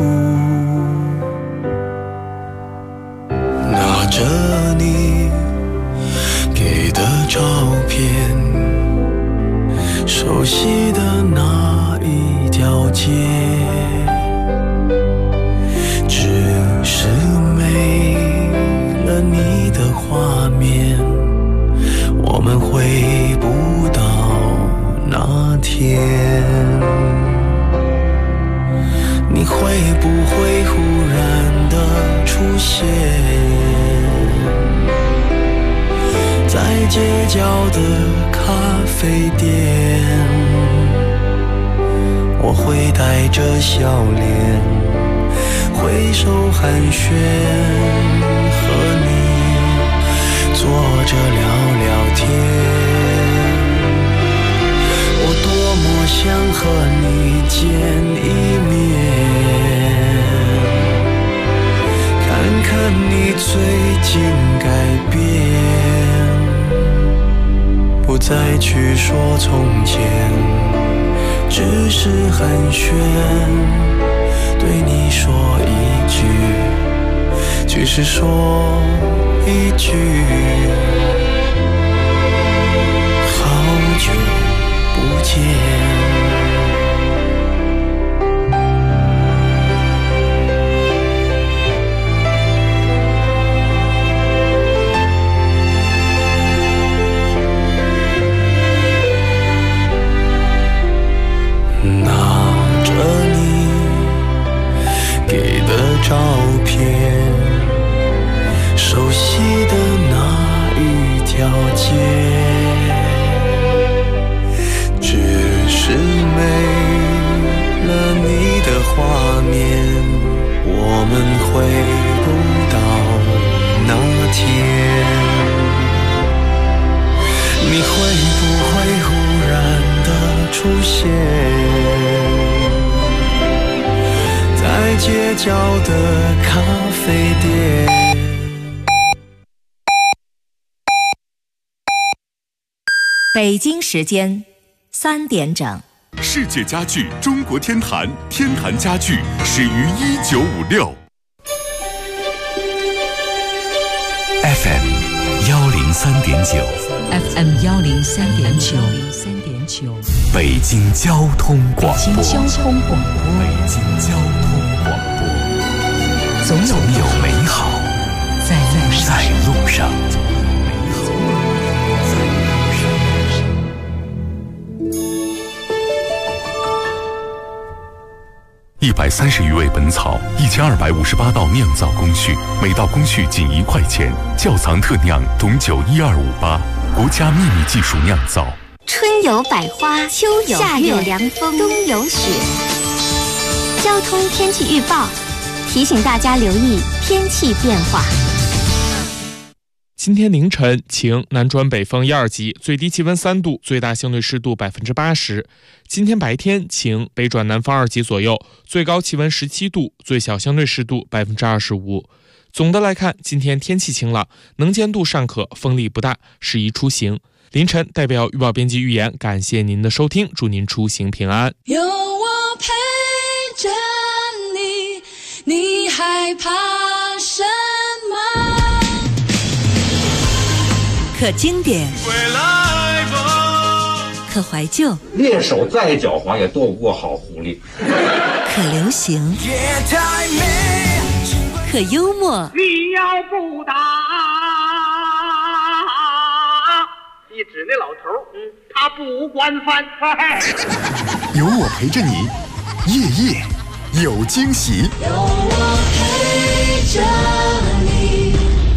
Speaker 7: 拿着你给的照片，熟悉的那一条街，只是没了你的画面，我们回不到那天。你会不会忽然的出现在街角的咖啡店？我会带着笑脸挥手寒暄，和你坐着聊聊天。我多么想和你见一面，看看你最近改变，不再去说从前，只是寒暄，对你说一句，只是说一句，好久不见。照片，熟悉的那一条街，只是没了你的画面，我们回不到那天。你会不会忽然的出现在街角的咖啡店？
Speaker 8: 北京时间3点整。
Speaker 4: 世界家具中国天坛，天坛家具始于1956。
Speaker 13: FM 103.9
Speaker 5: FM 103.9，
Speaker 13: 北京交通广播。
Speaker 5: 北京交通广播。
Speaker 13: 北京交通广播。总有美好在路上。
Speaker 4: 130余味本草，1258道酿造工序，每道工序仅1块钱。窖藏特酿董酒12588，国家秘密技术酿造。
Speaker 6: 春有百花，秋有夏有凉风，冬有雪。交通天气预报提醒大家留意天气变化。
Speaker 23: 今天凌晨晴，南转北风1、2级，最低气温3度，最大相对湿度80%。今天白天晴，北转南风2级左右，最高气温17度，最小相对湿度25%。总的来看，今天天气晴朗，能见度尚可，风力不大，适宜出行。凌晨代表预报编辑预言，感谢您的收听，祝您出行平安。
Speaker 10: 有我陪着你，你害怕什么？
Speaker 1: 可经典，可怀旧，
Speaker 11: 猎手再狡猾也斗不过好狐狸。
Speaker 1: 可流行，可幽默。
Speaker 12: 你要不打，一指那老头，他不关饭。
Speaker 16: 有我陪着你，夜夜有惊喜。
Speaker 10: 有我陪着你。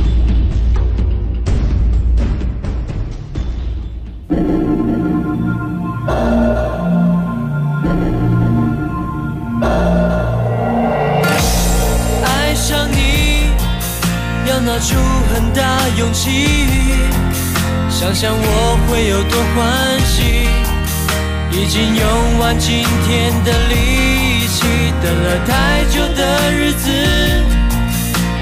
Speaker 24: 爱上你要拿出很大勇气，想想我会有多欢喜，已经用完今天的力气，等了太久的日子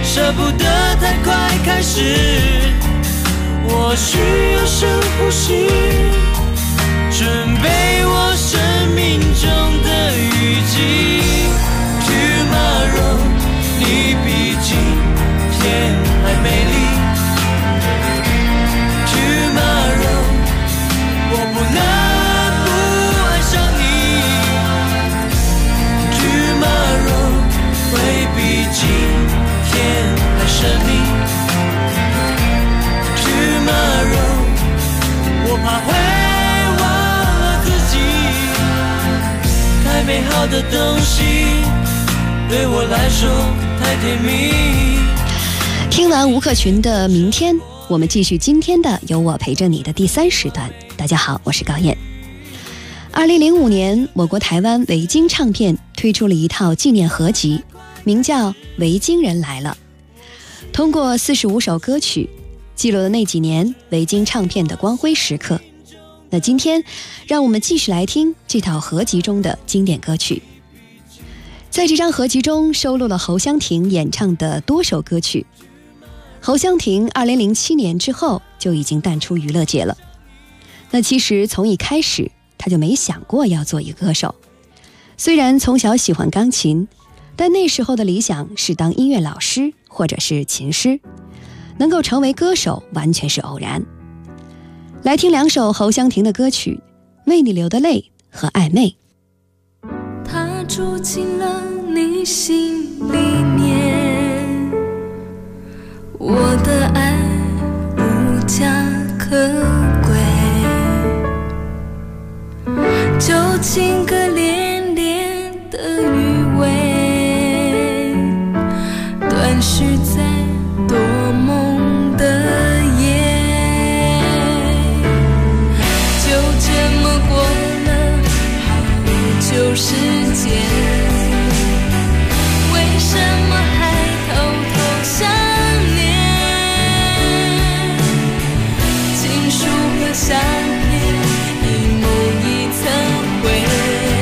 Speaker 24: 舍不得太快开始，我需要深呼吸，准备我生命中的雨季。Tomorrow， 你比今天还美丽。Tomorrow， 我不能不爱上你。Tomorrow， 会比今天还神秘。Tomorrow， 我怕会忘了自己，太美好的东西对我来说太甜蜜。
Speaker 14: 听完吴克群的《明天》，我们继续今天的有我陪着你的第3时段。大家好，我是高燕。2005年，我国台湾维京唱片推出了一套纪念合集，名叫《维京人来了》。通过45首歌曲，记录了那几年维京唱片的光辉时刻。那今天，让我们继续来听这套合集中的经典歌曲。在这张合集中收录了侯湘婷演唱的多首歌曲。侯湘婷2007年之后就已经淡出娱乐界了。那其实从一开始他就没想过要做一个歌手。虽然从小喜欢钢琴，但那时候的理想是当音乐老师或者是琴师，能够成为歌手完全是偶然。来听2首侯湘婷的歌曲《为你流的泪》和《暧昧》。
Speaker 10: 他住进了你心里面，我的爱无价可贵，就情歌连连的余味，断续在多梦的夜，就这么过了好久时间，为什么还偷偷想念？情书和相片一梦一层灰，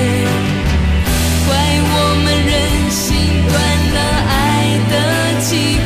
Speaker 10: 怪我们任性断了爱的机会。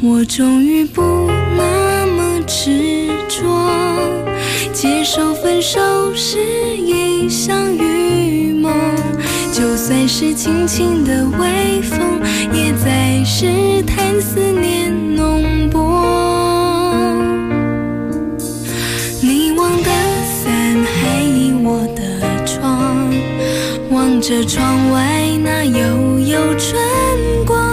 Speaker 10: 我终于不那么执着，接受分手是一场雨梦，就算是轻轻的微风，也在试探思念浓薄。你忘的伞还倚我的窗，望着窗外那悠悠春光。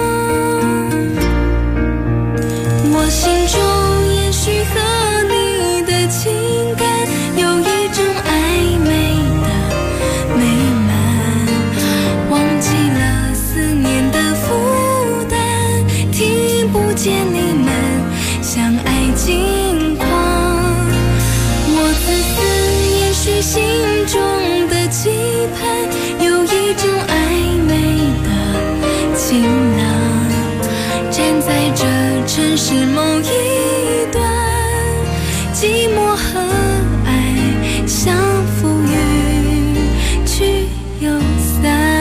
Speaker 10: 我心中也许和你的情感有一种暧昧的美满，忘记了思念的负担，听不见你们相爱近况。我自私，也许心中的期盼有一种暧昧的情囊，站在这城市某一端，寂寞和爱相扶与去又散。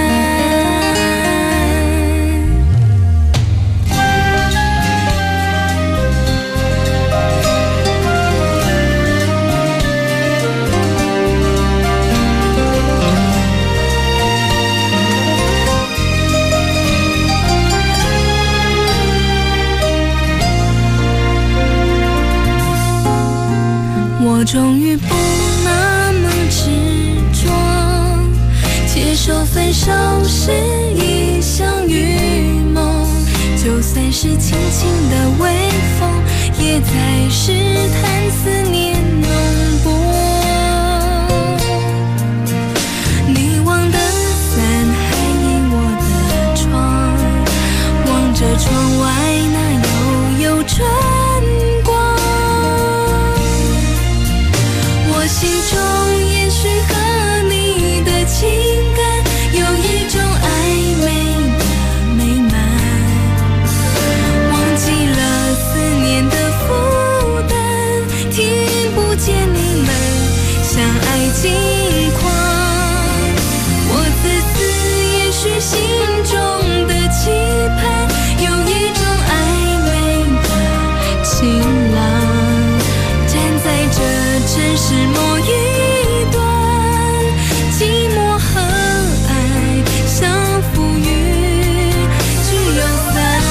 Speaker 10: 我终于不那么执着，接受分手是一场雨梦，就算是轻轻的微风，也在试探思念浓薄。你忘的伞还倚我的窗，望着窗外那悠悠春光。我心中也许和你的情感有一种暧昧的美满，忘记了思念的负担，听不见你们相爱近况。我自私，也许心中的期盼有一种暧昧的情郎，站在这城市某一端，寂寞和爱相扶与去又散。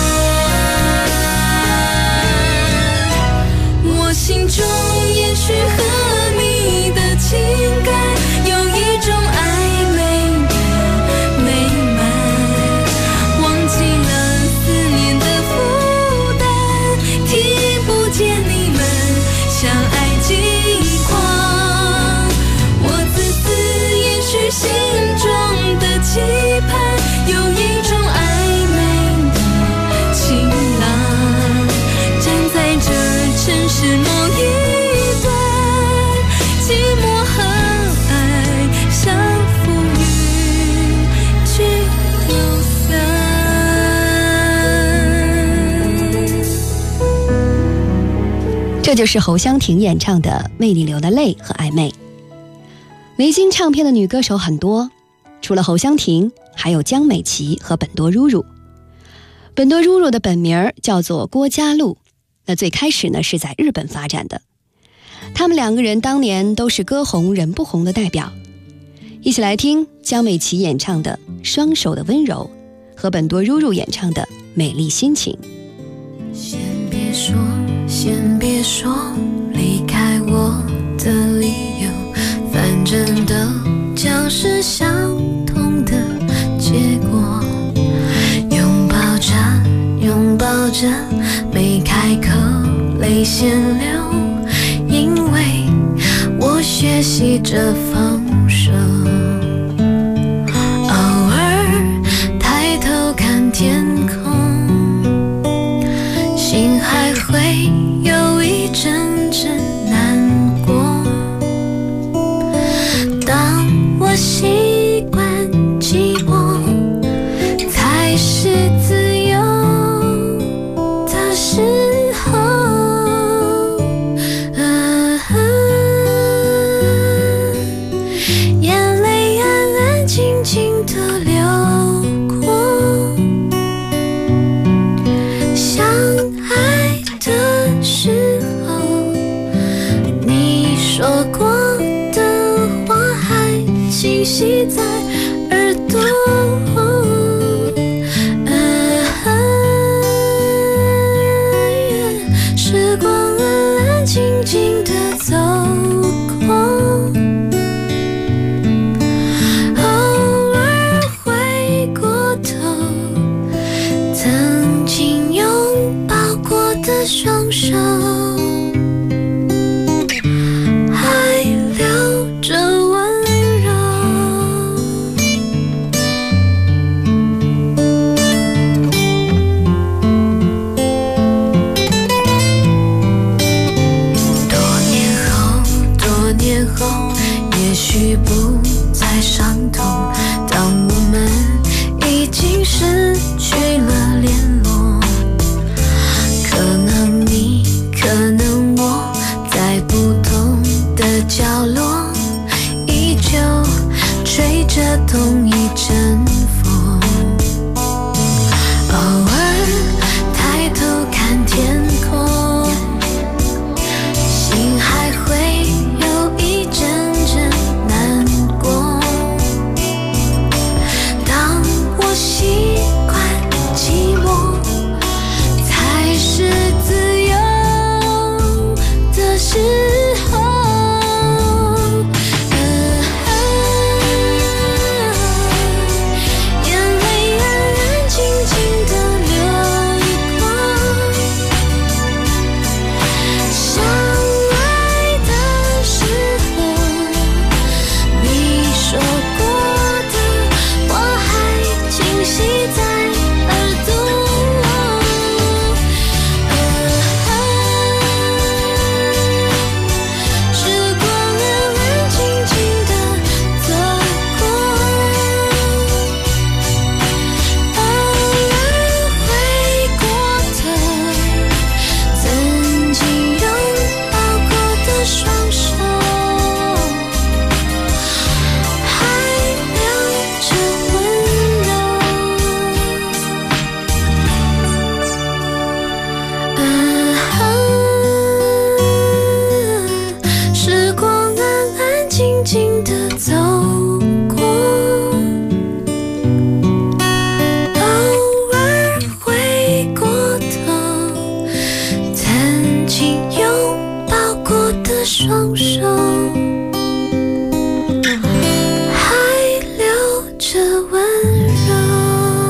Speaker 10: 我心中也许和你的情感有一种暧昧的美满，忘记了思念的负担，听不见你们相爱近况。我自私，也许心中的期盼有一种暧昧的情郎，站在这城市某一端，寂寞和爱相扶与去又散。
Speaker 14: 这就是侯湘婷演唱的《为你流的泪》和暧昧。维京唱片的女歌手很多，除了侯湘婷，还有江美琪和本多如如。本多如如的本名叫做郭嘉璐，那最开始呢是在日本发展的。他们两个人当年都是歌红人不红的代表。一起来听江美琪演唱的《双手的温柔》和本多如如演唱的《美丽心情》。
Speaker 10: 先别说，先别说离开我的理由，反正都将是相同的结果。拥抱着，拥抱着，没开口，泪先流，因为我学习着放手。偶尔抬头看天空，心还会有一阵阵难过。当我习惯寂寞才是自由的时候，眼泪安安静静地流过，想息在耳朵。时光安安静静地走过，偶尔回过头，曾经拥抱过的双手，还留着温柔。多年后，也许不再伤痛，当我们已经失去了联络，可能你，可能我，在不同的角落，依旧吹着同一阵风。偶尔抬头看天空，心还会有一阵阵难过。当我习惯寂寞，才是自由的时候。眼泪安安静静地流过，相爱的时候，你说过的话还清晰在耳朵。时光安安静静地走过，偶尔回过头，曾经拥抱过的双手，还留着温柔。时光安安静静地走过，偶尔回过头，曾经拥抱过的双手，还留着温柔。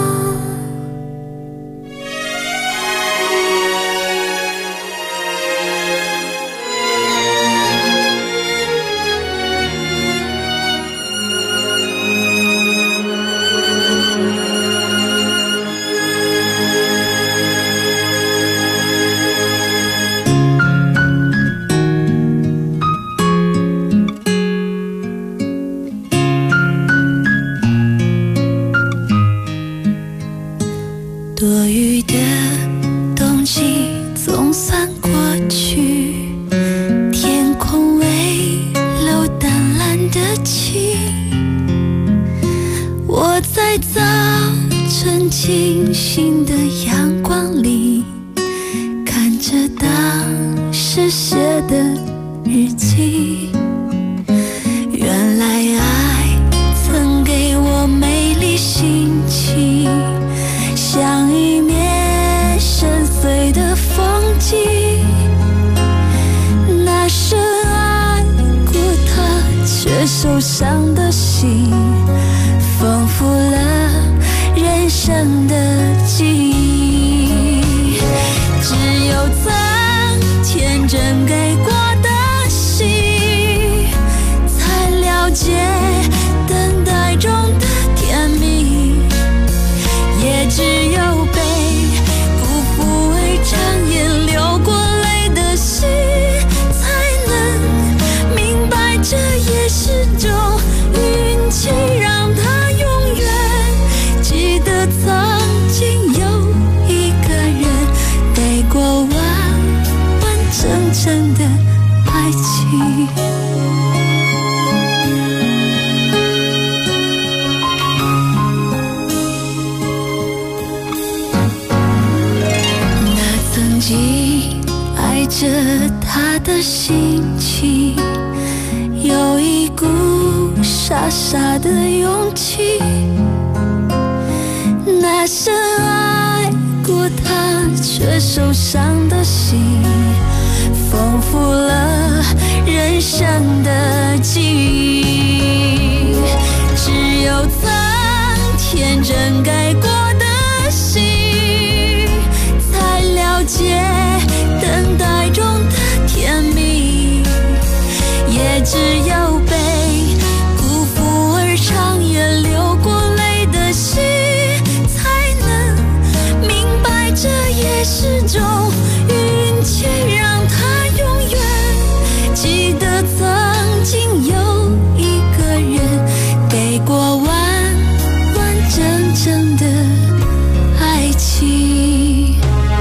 Speaker 10: 多余的冬季总算过去，天空微露淡蓝的晴。我在早晨清新的阳光里，看着当时写的日记。原来爱曾给我美丽心情，像一面深邃的风景。那深爱过他却受伤的心，丰富了人生的记忆。只有曾天真给过的心，才了解等待中的甜蜜。也只有被辜负为常颜流过泪的心，才能明白这也是种运气，让他永远记得曾经有一个人给过完完整整的爱情。爱着他的心情，有一股傻傻的勇气。那深爱过他却受伤的心，丰富了人生的记忆。只有曾天真改过的心，才了解等待中的甜蜜。也只有被辜负而长夜流过泪的心，才能明白这也是种运气，让他永远记得曾经有一个人给过完完整整的爱情。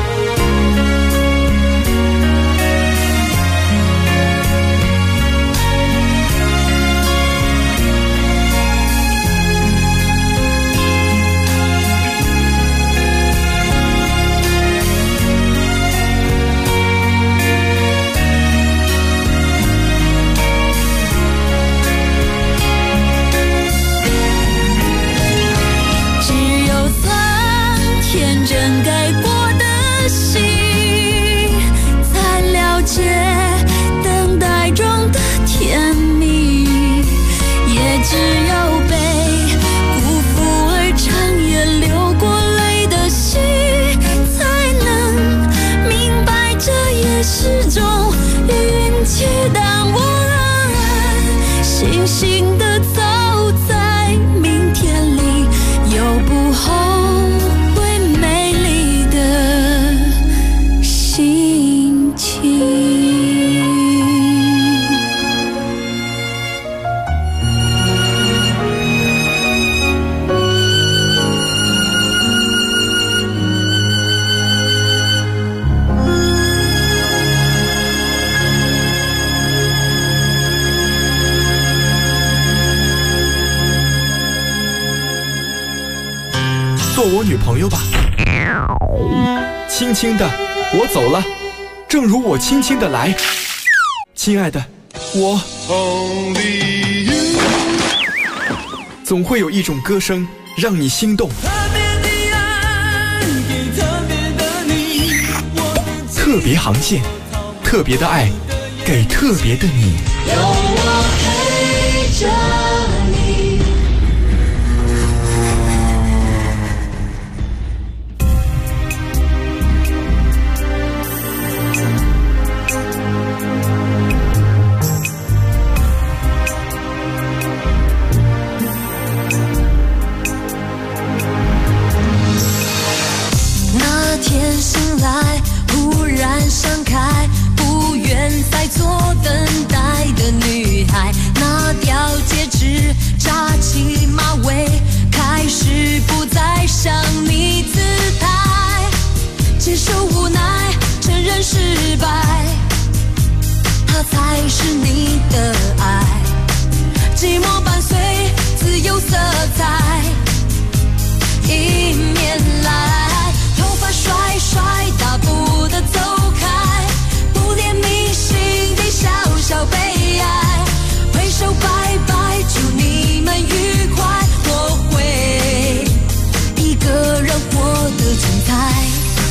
Speaker 13: 做我女朋友吧。轻轻的，我走了，正如我轻轻的来。亲爱的，我总会有一种歌声让你心动。特别航线，特别的爱，给特别的你。
Speaker 10: 有我陪着你。那天醒来，忽然想开，不愿再做等待的女孩。那条戒指扎起马尾，开始不再像你姿态。接受无奈，承认失败，它才是你的爱。寂寞伴随自由色彩，迎面来，头发甩甩，大步的走开，不怜悯心底小小悲哀，挥手拜拜，祝你们愉快，我会一个人活得精彩。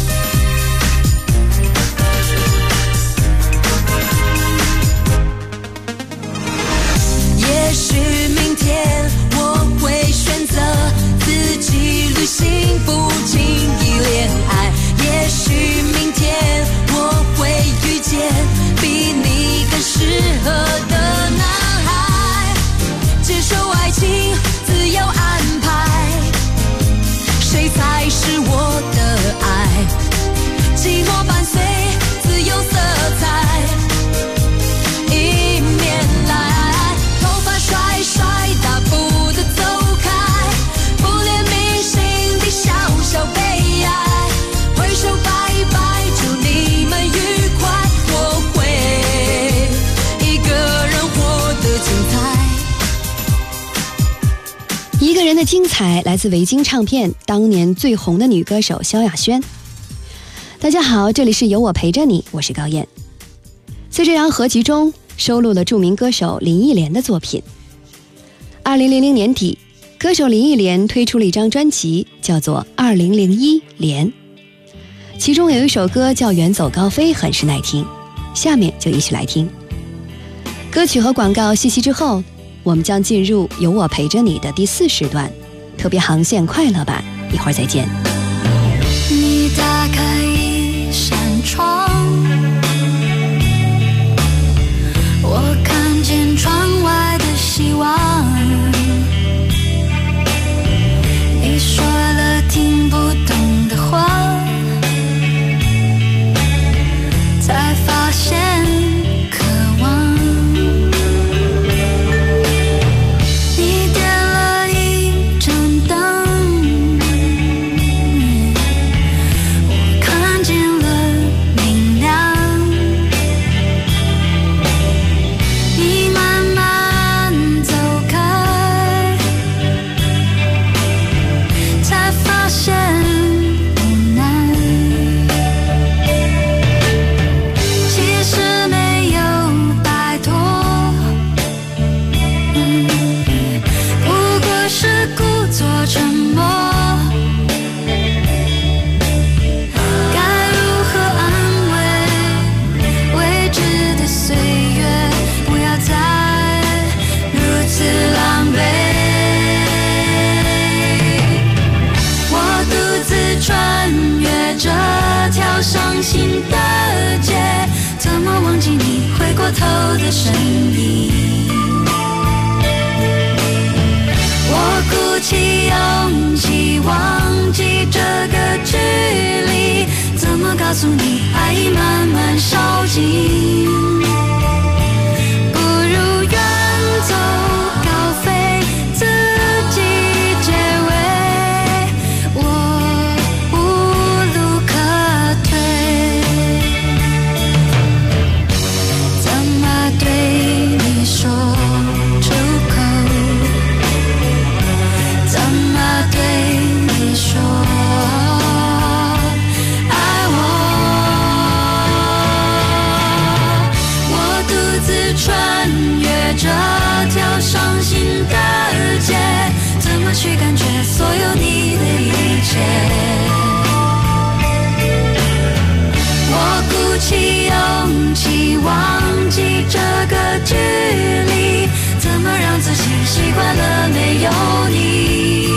Speaker 10: 也许明天我会选择自己旅行，不轻易恋爱。也许明天我会遇见比你更适合的男孩。接受爱情，自由安排，谁才是我的爱？寂寞伴随自由色彩，迎面来，头发甩甩，大步的走开，不怜悯心底小小悲哀，挥手拜拜，祝你们愉快，我会一个人活得精彩。
Speaker 14: 一个人的精彩来自维京唱片当年最红的女歌手萧亚轩。大家好，这里是有我陪着你，我是高燕。在这张合集中收录了著名歌手林忆莲的作品。 2000年底，歌手林忆莲推出了一张专辑，叫做《2001莲》，其中有一首歌叫《远走高飞》，很是耐听。下面就一起来听。歌曲和广告信息之后，我们将进入有我陪着你的第4时段，特别航线快乐版，一会儿再见。
Speaker 10: 你打开一扇窗，我看见窗外的希望，你说了听不懂的话，才发现渴望。你点了一盏灯，我看见了明亮。你慢慢走开，才发现无奈。其实没有摆脱，不过是故作沉默。该如何安慰未知的岁月？不要再如此狼狈。我独自穿越这条伤心的街，怎么忘记你回过头的身影？我鼓起勇气忘记这个距离，怎么告诉你爱已慢慢烧尽？不如远走高飞，自己结尾，我无路可退。怎么对你说出口？怎么对你说爱我？我独自穿越这条伤心的街，怎么去感觉所有你的一切？我鼓起勇气忘记这个距离，怎么让自己习惯了没有你？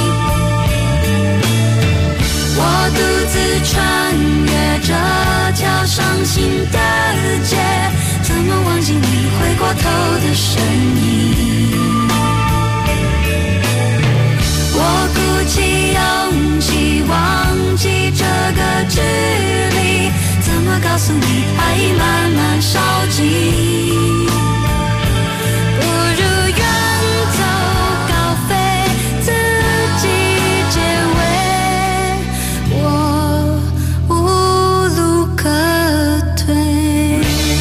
Speaker 10: 我独自穿越这条伤心的街，怎么忘记你回过头的身影？我鼓起勇气忘记这个距离，怎么告诉你爱已慢慢烧尽？不如远走高飞，自己结尾，我无路可退。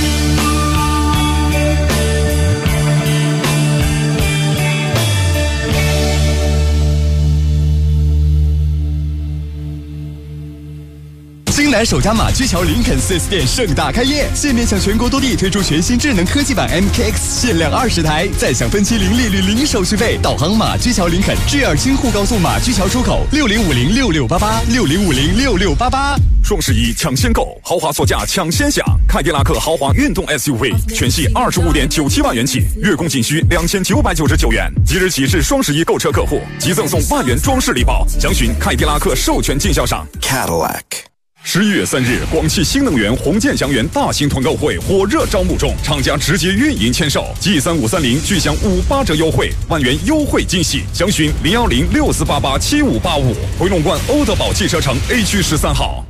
Speaker 16: 京南首家马驹桥林肯 4S 店盛大开业，现面向全国多地推出全新智能科技版 MKX， 限量20台，再享分期零利率、零手续费。导航马驹桥林肯 G2 京沪高速马驹桥出口60506688，60506688。
Speaker 3: 双11抢先购，豪华座驾抢先享，凯迪拉克豪华运动 SUV 全系25.97万元起，月供仅需2999元。即日起至双11购车客户，即赠送万元装饰礼包。详询凯迪拉克授权经销商 Cadillac。11月3日，广汽新能源红箭祥源大型团购会火热招募中，厂家直接运营签售，G3530巨享58折优惠，万元优惠惊喜。详询01064887585，回龙观欧德宝汽车城 A 区13号。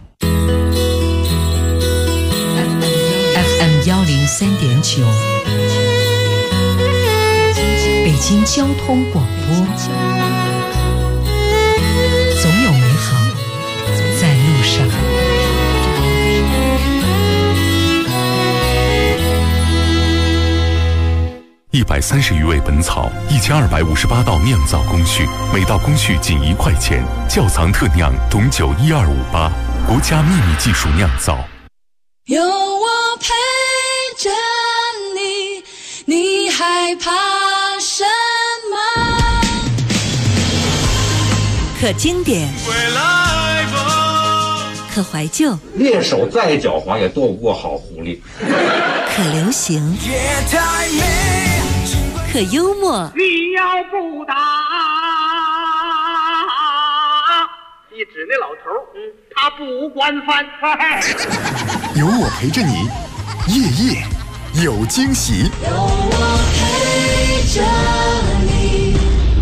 Speaker 5: FM 103.9，北京交通广播，总有美好在路上。
Speaker 4: 130余味本草，1258道酿造工序，每道工序仅1块钱。窖藏特酿董酒12588，国家秘密技术酿造。
Speaker 10: 有我陪着你，你害怕什么？
Speaker 5: 可经典，可怀旧，
Speaker 11: 猎手再狡猾也斗不过好狐狸。
Speaker 5: 可流行，可幽默。
Speaker 12: 你要不打，一指那老头他不惯犯。
Speaker 13: 有我陪着你，夜夜有惊喜。
Speaker 10: 有我陪着你。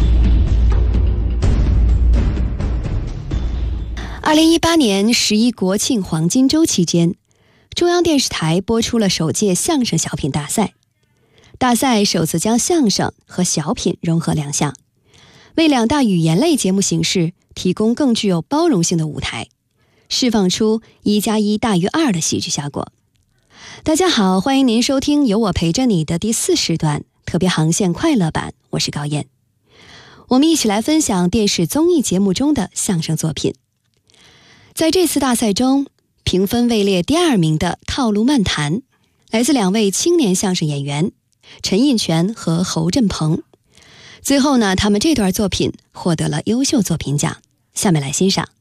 Speaker 14: 2018年11国庆黄金周期间，中央电视台播出了首届相声小品大赛。大赛首次将相声和小品融合两项，为两大语言类节目形式提供更具有包容性的舞台，释放出1+1大于2的喜剧效果。大家好，欢迎您收听由我陪着你的第4时段特别航线快乐版，我是高燕。我们一起来分享电视综艺节目中的相声作品。在这次大赛中，评分位列第2名的套路漫谈，来自2位青年相声演员陈印泉和侯振鹏。最后呢，他们这段作品获得了优秀作品奖。下面来欣赏。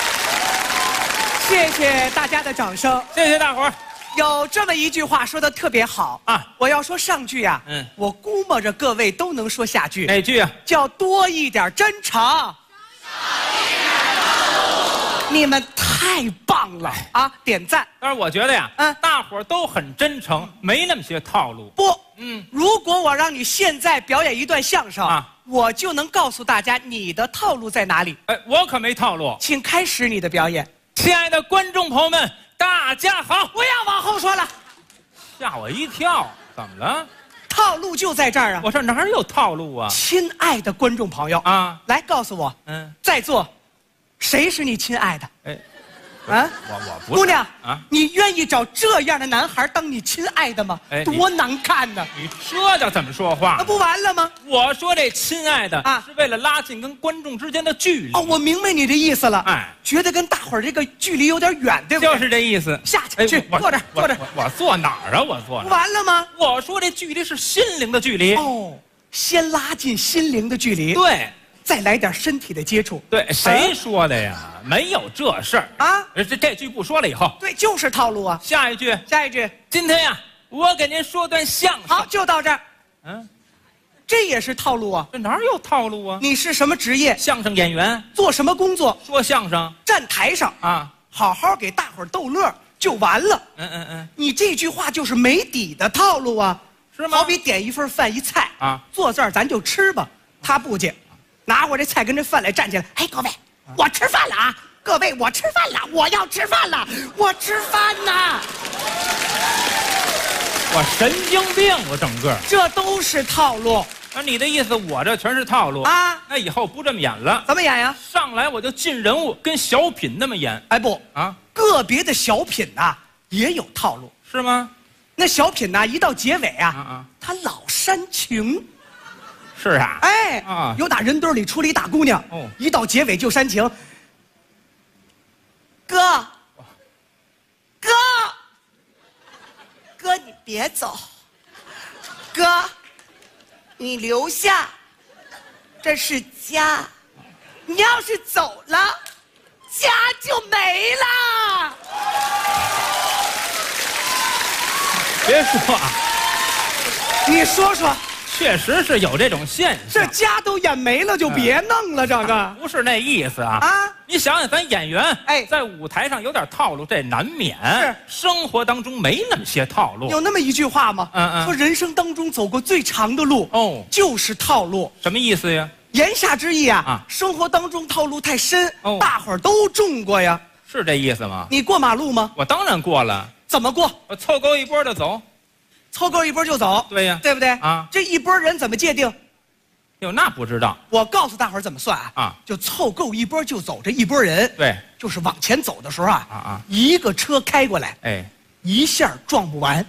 Speaker 15: 谢谢大家的掌声，
Speaker 2: 谢谢大伙儿。
Speaker 15: 有这么一句话说的特别好啊，我要说上句啊，我估摸着各位都能说下句。
Speaker 2: 哪句啊？
Speaker 15: 叫多一点真诚，少一点套路。你们太棒了啊！点赞。
Speaker 2: 但是我觉得呀，大伙儿都很真诚，没那么些套路。
Speaker 15: 不，如果我让你现在表演一段相声啊，我就能告诉大家你的套路在哪里。
Speaker 2: 我可没套路。
Speaker 15: 请开始你的表演。
Speaker 2: 亲爱的观众朋友们，大家好！
Speaker 15: 不要往后说了，
Speaker 2: 吓我一跳。怎么了？
Speaker 15: 套路就在这儿啊！
Speaker 2: 我说哪有套路啊？
Speaker 15: 亲爱的观众朋友啊，来告诉我，在座谁是你亲爱的？
Speaker 2: 我不是。
Speaker 15: 姑娘啊，你愿意找这样的男孩当你亲爱的吗？多难看呢！
Speaker 2: 你这叫怎么说话？
Speaker 15: 那不完了吗？
Speaker 2: 我说这亲爱的啊，是为了拉近跟观众之间的距离。
Speaker 15: 哦，我明白你的意思了。觉得跟大伙儿这个距离有点远，对不对？
Speaker 2: 就是这意思。
Speaker 15: 下去，坐这儿，坐这儿。
Speaker 2: 我坐哪儿啊？我坐。
Speaker 15: 不完了吗？
Speaker 2: 我说这距离是心灵的距离。
Speaker 15: 哦，先拉近心灵的距离。
Speaker 2: 对。
Speaker 15: 再来点身体的接触。
Speaker 2: 对，谁说的呀？没有这事儿
Speaker 15: 啊！
Speaker 2: 这句不说了以后，
Speaker 15: 对，就是套路啊。
Speaker 2: 下一句，今天呀，我给您说段相声。
Speaker 15: 好，就到这儿。这也是套路啊。
Speaker 2: 这哪有套路啊？
Speaker 15: 你是什么职业？
Speaker 2: 相声演员。
Speaker 15: 做什么工作？
Speaker 2: 说相声。
Speaker 15: 站台上啊，好好给大伙儿逗乐就完了。你这句话就是没底的套路啊，
Speaker 2: 是吗？
Speaker 15: 好比点一份饭一菜啊，坐这儿咱就吃吧。他不介。拿我这菜跟这饭来，站起来，哎，各位，我吃饭了啊！各位，我吃饭了，我要吃饭了，我吃饭呢！
Speaker 2: 我神经病，我整个
Speaker 15: 这都是套路。
Speaker 2: 那你的意思，我这全是套路
Speaker 15: 啊？
Speaker 2: 那以后不这么演了？
Speaker 15: 怎么演呀？
Speaker 2: 上来我就进人物，跟小品那么演。
Speaker 15: 哎不啊，个别的小品呐也有套路，
Speaker 2: 是吗？
Speaker 15: 那小品呐一到结尾啊，他老煽情。
Speaker 2: 是啊，
Speaker 15: 有打人堆里出了一大姑娘，一到结尾就煽情。哥，你别走，哥，你留下，这是家，你要是走了，家就没了。
Speaker 2: 别说啊，
Speaker 15: 你说说。
Speaker 2: 确实是有这种现象，
Speaker 15: 这家都演没了就别弄了，这个
Speaker 2: 不是那意思啊！你想想，咱演员在舞台上有点套路，这难免。是生活当中没那么些套路。
Speaker 15: 有那么一句话吗？说人生当中走过最长的路就是套路。
Speaker 2: 什么意思呀？
Speaker 15: 言下之意啊，生活当中套路太深，大伙儿都中过呀。
Speaker 2: 是这意思吗？
Speaker 15: 你过马路吗？
Speaker 2: 我当然过了。
Speaker 15: 怎么过？
Speaker 2: 我凑够一波就走。
Speaker 15: 凑够一波就走，
Speaker 2: 对呀，
Speaker 15: 对不对啊？这一波人怎么界定？
Speaker 2: 哟，那不知道。
Speaker 15: 我告诉大伙儿怎么算啊？就凑够一波就走，这一波人，
Speaker 2: 对，
Speaker 15: 就是往前走的时候一个车开过来，一下撞不完。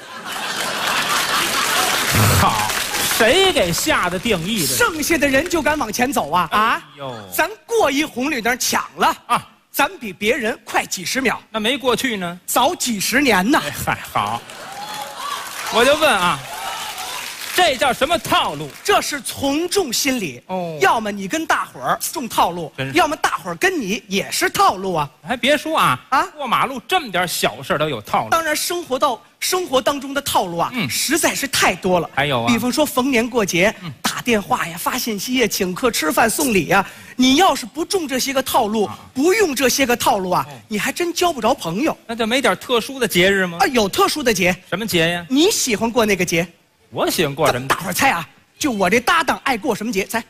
Speaker 2: 好，谁给下的定义的？
Speaker 15: 剩下的人就敢往前走啊！咱过一红绿灯抢了啊！咱比别人快几十秒，
Speaker 2: 那没过去呢？
Speaker 15: 早几十年呢！
Speaker 2: 嗨，好。我就问啊， 这叫什么套路？
Speaker 15: 这是从众心理
Speaker 2: 哦。
Speaker 15: 要么你跟大伙儿中套路，要么大伙儿跟你也是套路啊。
Speaker 2: 还别说啊，过马路这么点小事都有套路。
Speaker 15: 当然，生活当中的套路啊，实在是太多了。
Speaker 2: 还有啊，
Speaker 15: 比方说逢年过节，打电话呀、发信息呀、请客吃饭、送礼呀，你要是不中这些个套路，不用这些个套路啊，你还真交不着朋友。
Speaker 2: 那就没点特殊的节日吗？
Speaker 15: 啊，有特殊的节。
Speaker 2: 什么节呀？
Speaker 15: 你喜欢过那个节？
Speaker 2: 我喜欢过什么？
Speaker 15: 大伙儿猜啊！就我这搭档爱过什么节？猜。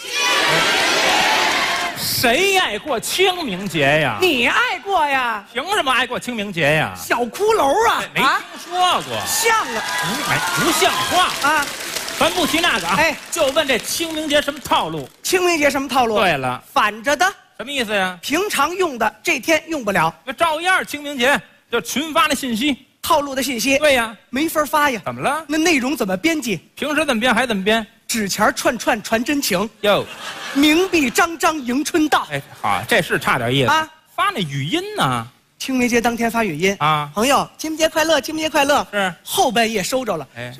Speaker 2: 谁爱过清明节呀？
Speaker 15: 你爱过呀？
Speaker 2: 凭什么爱过清明节呀？
Speaker 15: 小骷髅啊！
Speaker 2: 没听说过。
Speaker 15: 像啊！
Speaker 2: 不像话
Speaker 15: 啊！
Speaker 2: 咱不提那个啊，
Speaker 15: 哎，
Speaker 2: 就问这清明节什么套路？
Speaker 15: 清明节什么套路？
Speaker 2: 对了，
Speaker 15: 反着的。
Speaker 2: 什么意思呀？
Speaker 15: 平常用的，这天用不了。
Speaker 2: 那照样清明节就群发的信息。
Speaker 15: 套路的信息，
Speaker 2: 对呀，
Speaker 15: 没法发呀。
Speaker 2: 怎么了？
Speaker 15: 那内容怎么编辑？
Speaker 2: 平时怎么编还怎么编？
Speaker 15: 纸钱串传真情
Speaker 2: 哟，
Speaker 15: 明币张迎春到。
Speaker 2: 哎，好，这是差点意思
Speaker 15: 啊。
Speaker 2: 发那语音呢？
Speaker 15: 清明节当天发语音
Speaker 2: 啊，
Speaker 15: 朋友，清明节快乐，清明节快乐。
Speaker 2: 是
Speaker 15: 后半夜收着了。
Speaker 2: 哎，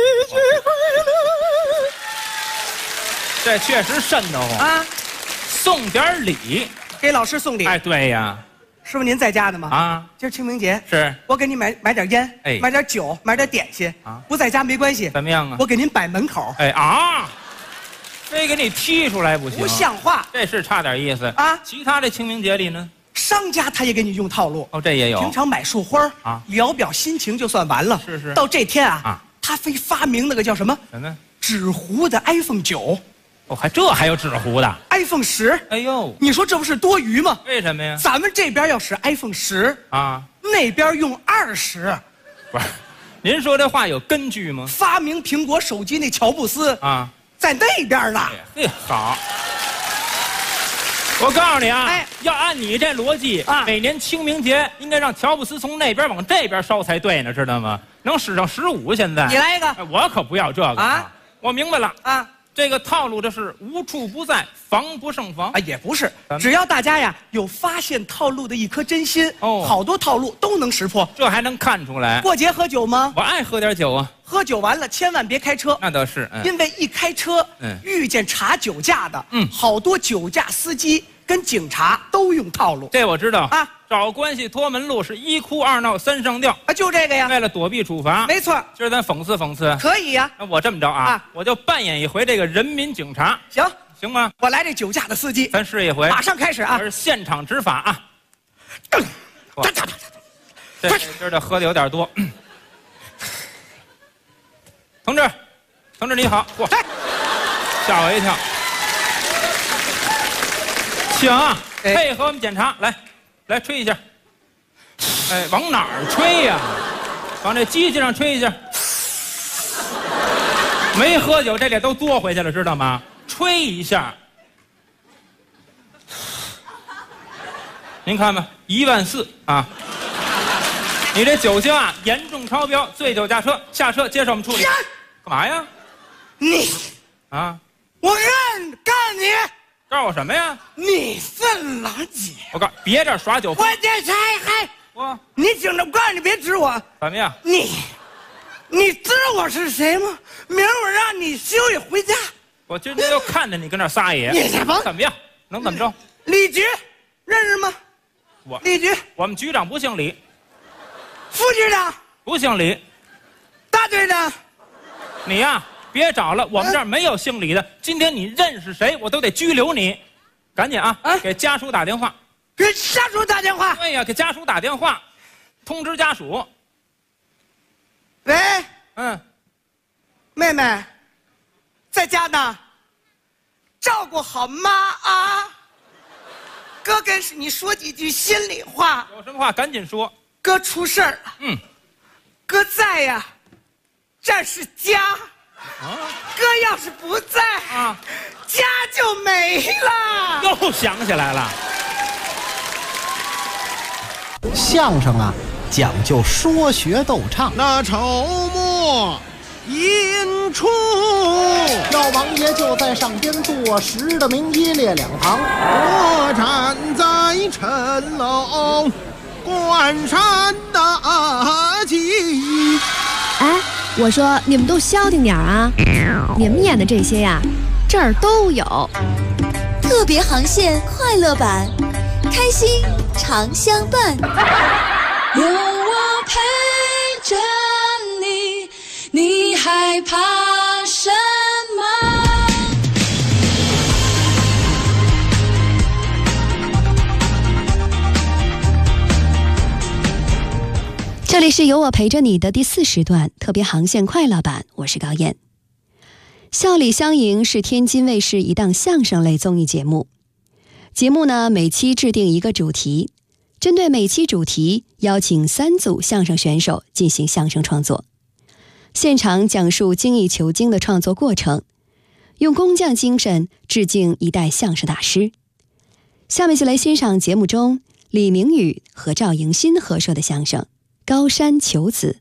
Speaker 2: 这确实瘆得慌
Speaker 15: 啊！
Speaker 2: 送点礼，
Speaker 15: 给老师送礼。
Speaker 2: 哎，对呀。
Speaker 15: 师傅，您在家呢吗？
Speaker 2: 啊，
Speaker 15: 今儿清明节，
Speaker 2: 是
Speaker 15: 我给您买点烟，
Speaker 2: 哎，
Speaker 15: 买点酒，买点点心啊。不在家没关系，
Speaker 2: 怎么样啊？
Speaker 15: 我给您摆门口。
Speaker 2: 哎啊，非给你踢出来不行，
Speaker 15: 不像话，
Speaker 2: 这是差点意思
Speaker 15: 啊。
Speaker 2: 其他这清明节里呢，
Speaker 15: 商家他也给你用套路
Speaker 2: 哦，这也有。
Speaker 15: 平常买束花
Speaker 2: 啊，
Speaker 15: 聊表心情就算完了。
Speaker 2: 是。
Speaker 15: 到这天啊，他非发明那个叫什么？
Speaker 2: 什么？
Speaker 15: 纸糊的 iPhone 9。
Speaker 2: 哦，还有纸糊的
Speaker 15: iPhone 10。
Speaker 2: 哎呦，
Speaker 15: 你说这不是多余吗？
Speaker 2: 为什么呀？
Speaker 15: 咱们这边要使 iPhone 10
Speaker 2: 啊，
Speaker 15: 那边用20。
Speaker 2: 不是，您说这话有根据吗？
Speaker 15: 发明苹果手机那乔布斯
Speaker 2: 啊，
Speaker 15: 在那边呢。
Speaker 2: 嘿，好。我告诉你啊，要按你这逻辑啊，每年清明节应该让乔布斯从那边往这边烧才对呢，知道吗？能使上15现在。
Speaker 15: 你来一个，
Speaker 2: 我可不要这个
Speaker 15: 啊！
Speaker 2: 我明白了
Speaker 15: 啊。
Speaker 2: 这个套路这是无处不在，防不胜防
Speaker 15: 啊！也不是，只要大家呀有发现套路的一颗真心，好多套路都能识破。
Speaker 2: 这还能看出来？
Speaker 15: 过节喝酒吗？
Speaker 2: 我爱喝点酒啊。
Speaker 15: 喝酒完了千万别开车，
Speaker 2: 那倒是，
Speaker 15: 因为一开车，遇见查酒驾的，好多酒驾司机跟警察都用套路。
Speaker 2: 这我知道
Speaker 15: 啊。
Speaker 2: 找关系托门路是1哭2闹3上吊
Speaker 15: 啊，就这个呀。
Speaker 2: 为了躲避处罚，
Speaker 15: 没错。
Speaker 2: 今儿咱讽刺讽刺，
Speaker 15: 可以呀。
Speaker 2: 那我这么着啊，我就扮演一回这个人民警察，行吗？
Speaker 15: 我来这酒驾的司机，
Speaker 2: 咱试一回，
Speaker 15: 马上开始啊！
Speaker 2: 这是现场执法啊。这今儿这喝的有点多。同志你好，嚯，吓我一跳。请啊，配合我们检查，来吹一下。哎，往哪儿吹呀？往这机器上吹一下。没喝酒，这脸都嘬回去了，知道吗？吹一下。您看吧，14000啊！你这酒精啊严重超标，醉酒驾车，下车接受我们处理。干嘛呀？
Speaker 15: 你
Speaker 2: 啊！
Speaker 15: 我干你！
Speaker 2: 告诉我什么呀？
Speaker 15: 你分老几？
Speaker 2: 我告别这耍酒疯！
Speaker 15: 我这才你警察，我告诉你别指我。
Speaker 2: 怎么样？
Speaker 15: 你知道我是谁吗？明儿我让你休息回家。
Speaker 2: 我今天就看着你跟那撒野。
Speaker 15: 你
Speaker 2: 怎么样？能怎么着？
Speaker 15: 李局认识吗？李局，
Speaker 2: 我们局长不姓李。
Speaker 15: 副局长
Speaker 2: 不姓李。
Speaker 15: 大队长，
Speaker 2: 你呀，别找了，我们这儿没有姓李的。今天你认识谁，我都得拘留你。赶紧啊，给家属打电话。
Speaker 15: 给家属打电话。
Speaker 2: 对呀，给家属打电话，通知家属。
Speaker 15: 喂，妹妹，在家呢，照顾好妈啊。哥跟你说几句心里话。
Speaker 2: 有什么话赶紧说。
Speaker 15: 哥出事儿了。哥在呀，这是家。哥要是不在家就没了。
Speaker 2: 又想起来了。
Speaker 18: 相声啊，讲究说学逗唱。
Speaker 19: 那筹末引出，
Speaker 18: 老王爷就在上边坐实的明一列两旁。
Speaker 19: 我站在城楼观山大景。
Speaker 6: 哎，
Speaker 14: 我说你们都消停点啊！你们演的这些呀，这儿都有。
Speaker 1: 特别航线快乐版，开心常相伴。
Speaker 10: 有我陪着你，你害怕什么？
Speaker 14: 这里是有我陪着你的第4时段特别航线快乐版，我是高燕。笑里相迎是天津卫视一档相声类综艺节目。节目呢，每期制定一个主题，针对每期主题邀请3组相声选手进行相声创作，现场讲述精益求精的创作过程，用工匠精神致敬一代相声大师。下面就来欣赏节目中李明宇和赵迎新合说的相声《高山求子》。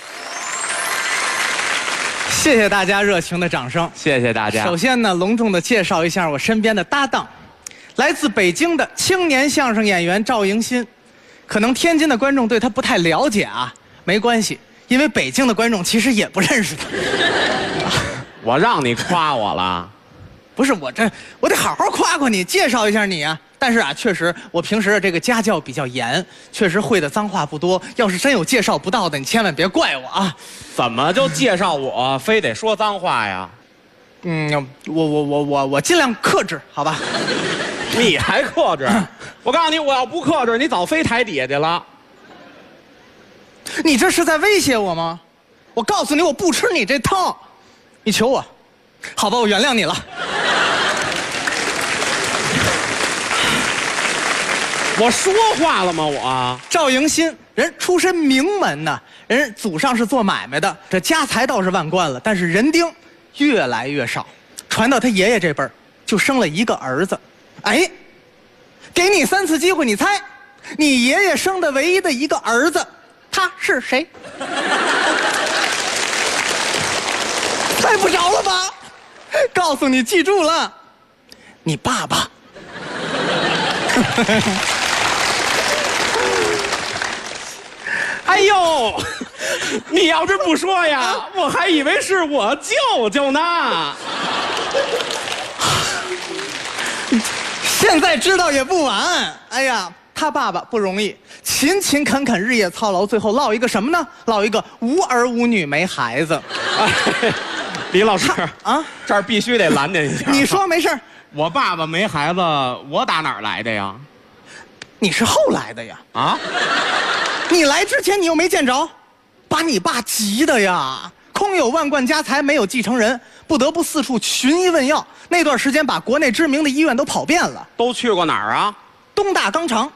Speaker 9: 谢谢大家热情的掌声，
Speaker 17: 谢谢大家。
Speaker 9: 首先呢，隆重的介绍一下我身边的搭档，来自北京的青年相声演员赵迎新。可能天津的观众对他不太了解啊，没关系，因为北京的观众其实也不认识他。
Speaker 17: 我让你夸我了？
Speaker 9: 不是，我得好好夸夸你，介绍一下你啊。但是啊，确实我平时这个家教比较严，确实会的脏话不多。要是真有介绍不到的，你千万别怪我啊。
Speaker 17: 怎么就介绍我非得说脏话呀？
Speaker 9: 我尽量克制，好吧？
Speaker 17: 你还克制？我告诉你，我要不克制，你早飞台底下去了。
Speaker 9: 你这是在威胁我吗？我告诉你，我不吃你这套。你求我，好吧，我原谅你了。
Speaker 17: 我说话了吗？我
Speaker 9: 赵迎新人出身名门呐，人祖上是做买卖的，这家财倒是万贯了，但是人丁越来越少。传到他爷爷这辈儿，就生了一个儿子。哎，给你3次机会，你猜，你爷爷生的唯一的一个儿子，他是谁？猜不着了吧？告诉你，记住了，你爸爸。
Speaker 17: 哎呦，你要是不说呀，我还以为是我舅舅呢。
Speaker 9: 现在知道也不晚。哎呀，他爸爸不容易，勤勤恳恳，日夜操劳，最后落一个什么呢？落一个无儿无女没孩子。
Speaker 17: 哎，李老师啊，这儿必须得拦您一下。
Speaker 9: 你说没事。
Speaker 17: 我爸爸没孩子，我打哪儿来的呀？
Speaker 9: 你是后来的呀？
Speaker 17: 啊？
Speaker 9: 你来之前你又没见着，把你爸急的呀！空有万贯家财，没有继承人，不得不四处寻医问药。那段时间把国内知名的医院都跑遍了。
Speaker 17: 都去过哪儿啊？
Speaker 9: 东大肛肠、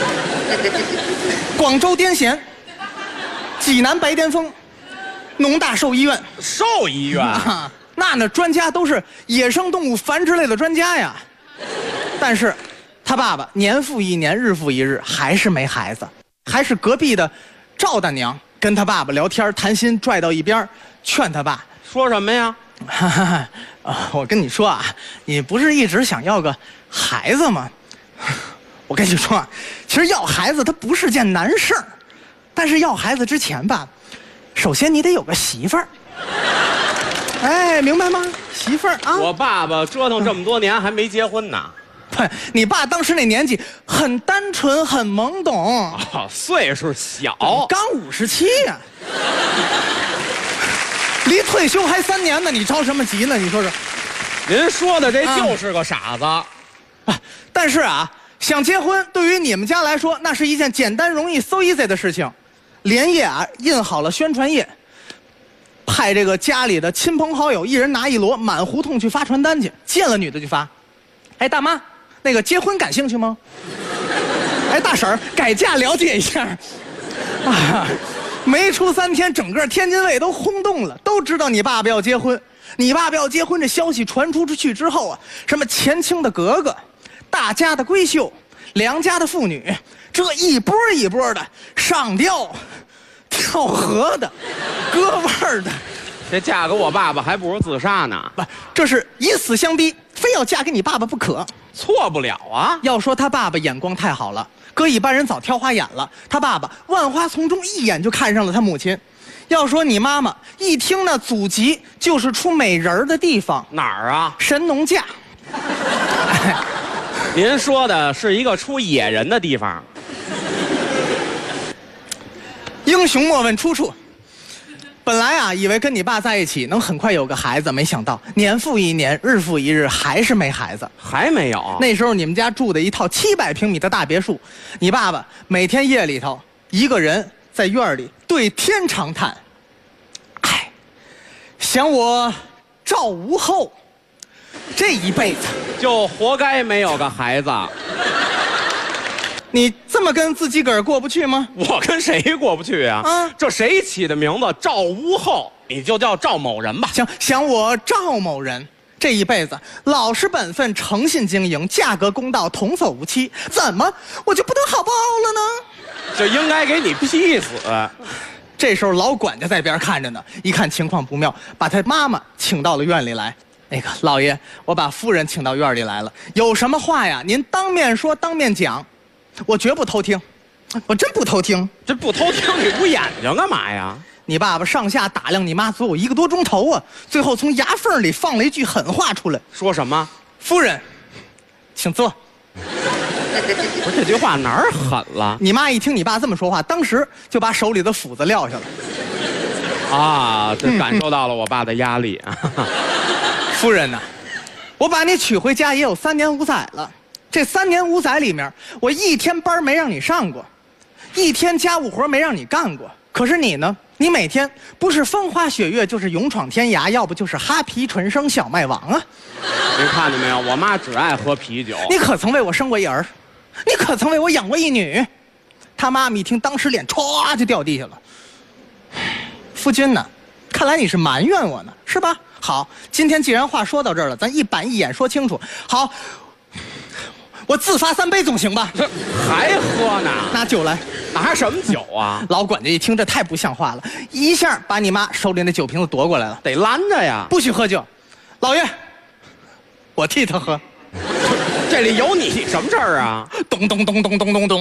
Speaker 9: 广州癫痫、济南白癜风、农大兽医院。
Speaker 17: 兽医院？
Speaker 9: 那专家都是野生动物繁殖类的专家呀。但是，他爸爸年复一年，日复一日，还是没孩子。还是隔壁的赵大娘跟他爸爸聊天谈心，拽到一边，劝他爸
Speaker 17: 说什么呀？
Speaker 9: 我跟你说啊，你不是一直想要个孩子吗？我跟你说啊，其实要孩子它不是件难事儿，但是要孩子之前吧，首先你得有个媳妇儿。哎，明白吗？媳妇儿啊！
Speaker 17: 我爸爸折腾这么多年还没结婚呢。
Speaker 9: 你爸当时那年纪很单纯，很懵懂。
Speaker 17: 哦，岁数小，
Speaker 9: 刚57呀，离退休还3年呢，你着什么急呢？你说说。
Speaker 17: 您说的这就是个傻子。
Speaker 9: 但是啊，想结婚对于你们家来说，那是一件简单容易 so easy 的事情。连夜啊，印好了宣传页，派这个家里的亲朋好友一人拿1摞，满胡同去发传单去。见了女的就发。哎，大妈，那个结婚感兴趣吗？哎，大婶儿，改嫁了解一下。没出3天，整个天津卫都轰动了，都知道你爸爸要结婚。你爸爸要结婚这消息传出去之后啊，什么前清的格格、大家的闺秀、良家的妇女，这一波一波的上吊、跳河的、割腕的。
Speaker 17: 这嫁给我爸爸还不如自杀呢。
Speaker 9: 不，这是以死相逼，非要嫁给你爸爸不可。
Speaker 17: 错不了啊！
Speaker 9: 要说他爸爸眼光太好了， 搁一般人早挑花眼了。他爸爸万花丛中一眼就看上了他母亲。要说你妈妈一听那祖籍就是出美人的地方，
Speaker 17: 哪儿啊？
Speaker 9: 神农架。
Speaker 17: 您说的是一个出野人的地方。
Speaker 9: 英雄莫问出处。本来啊，以为跟你爸在一起能很快有个孩子，没想到年复一年，日复一日，还是没孩子，
Speaker 17: 还没有。
Speaker 9: 那时候你们家住的一套700平米的大别墅，你爸爸每天夜里头一个人在院里对天长叹：“哎，想我赵无后，这一辈子
Speaker 17: 就活该没有个孩子。”
Speaker 9: 你这么跟自己个儿过不去吗？
Speaker 17: 我跟谁过不去啊？这谁起的名字赵无后？你就叫赵某人吧。
Speaker 9: 想我赵某人这一辈子老实本分，诚信经营，价格公道，童叟无欺，怎么我就不能好报了呢？
Speaker 17: 就应该给你劈死。
Speaker 9: 这时候老管家在边看着呢，一看情况不妙，把他妈妈请到了院里来。那个老爷，我把夫人请到院里来了，有什么话呀？您当面说，当面讲。我绝不偷听，我真不偷听。
Speaker 17: 这不偷听，你捂眼睛干嘛呀？
Speaker 9: 你爸爸上下打量你妈足有1个多钟头啊，最后从牙缝里放了一句狠话出来。
Speaker 17: 说什么？
Speaker 9: 夫人，请坐。
Speaker 17: 不是这句话哪儿狠了？
Speaker 9: 你妈一听你爸这么说话，当时就把手里的斧子撂下了。
Speaker 17: 啊，这感受到了我爸的压力。
Speaker 9: 夫人呢，我把你娶回家也有3年5载了。这3年5载里面，我一天班没让你上过，一天家务活没让你干过。可是你呢？你每天不是风花雪月，就是勇闯天涯，要不就是哈皮纯生小麦王啊！
Speaker 17: 您看见没有？我妈只爱喝啤酒。
Speaker 9: 你可曾为我生过一儿？你可曾为我养过一女？他妈妈一听，当时脸歘就掉地下了。夫君呢？看来你是埋怨我呢，是吧？好，今天既然话说到这儿了，咱一板一眼说清楚。好。我自罚3杯总行吧？
Speaker 17: 这还喝呢？
Speaker 9: 拿酒来。
Speaker 17: 拿什么酒啊？
Speaker 9: 老管家一听，这太不像话了，一下把你妈手里那酒瓶子夺过来了。
Speaker 17: 得拦着呀！
Speaker 9: 不许喝酒，老爷，我替他喝。
Speaker 17: 这里有你什么事儿啊？
Speaker 9: 咚咚咚咚咚咚咚。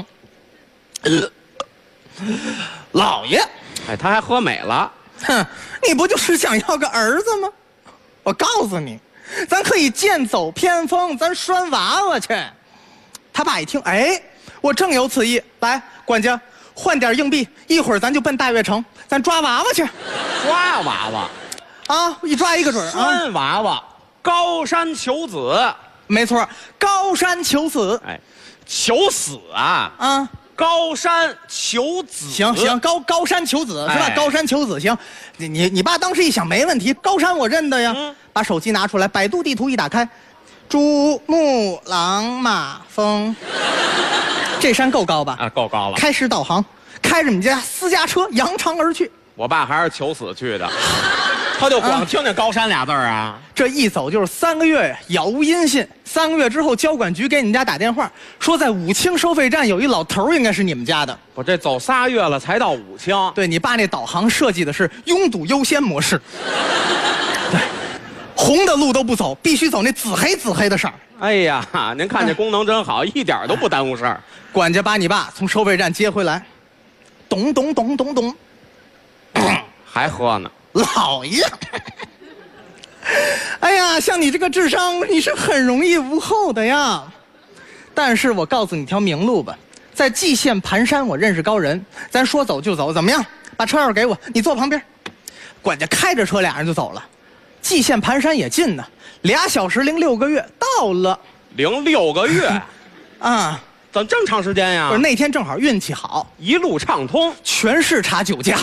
Speaker 9: 老爷，
Speaker 17: 哎，他还喝美了。
Speaker 9: 哼，你不就是想要个儿子吗？我告诉你，咱可以剑走偏锋，咱拴娃娃去。他爸一听，哎，我正有此意。来，管家，换点硬币，一会儿咱就奔大悦城，咱抓娃娃去。
Speaker 17: 抓娃娃，
Speaker 9: 啊，一抓一个准啊！
Speaker 17: 拴娃娃，高山求子，
Speaker 9: 没错，高山求子。
Speaker 17: 哎，求死啊！
Speaker 9: 啊，
Speaker 17: 高山求子。
Speaker 9: 行，高山求子是吧？高山求子行。你爸当时一想，没问题，高山我认得呀。把手机拿出来，百度地图一打开。珠穆朗玛峰，这山够高吧？
Speaker 17: 啊，够高了。
Speaker 9: 开始导航，开着你家私家车扬长而去。
Speaker 17: 我爸还是求死去的，他就光听见高山俩字儿啊。
Speaker 9: 这一走就是3个月，杳无音信。3个月之后，交管局给你们家打电话，说在武清收费站有一老头，应该是你们家的。
Speaker 17: 我这走3月了才到武清。
Speaker 9: 对，你爸那导航设计的是拥堵优先模式。对。红的路都不走，必须走那紫黑的色儿。
Speaker 17: 哎呀，您看这功能真好，一点都不耽误事儿。
Speaker 9: 管家把你爸从收费站接回来，咚咚咚咚咚，
Speaker 17: 还喝呢。
Speaker 9: 老爷，哎呀，像你这个智商，你是很容易无后的呀。但是我告诉你条明路吧，在蓟县盘山，我认识高人，咱说走就走，怎么样？把车钥匙给我，你坐旁边。管家开着车，俩人就走了。蓟县盘山也近呢，2小时0.6个月到了。
Speaker 17: 0.6个月，
Speaker 9: 啊，
Speaker 17: 怎么这么长时间呀？
Speaker 9: 不是那天正好运气好，
Speaker 17: 一路畅通，
Speaker 9: 全是查酒驾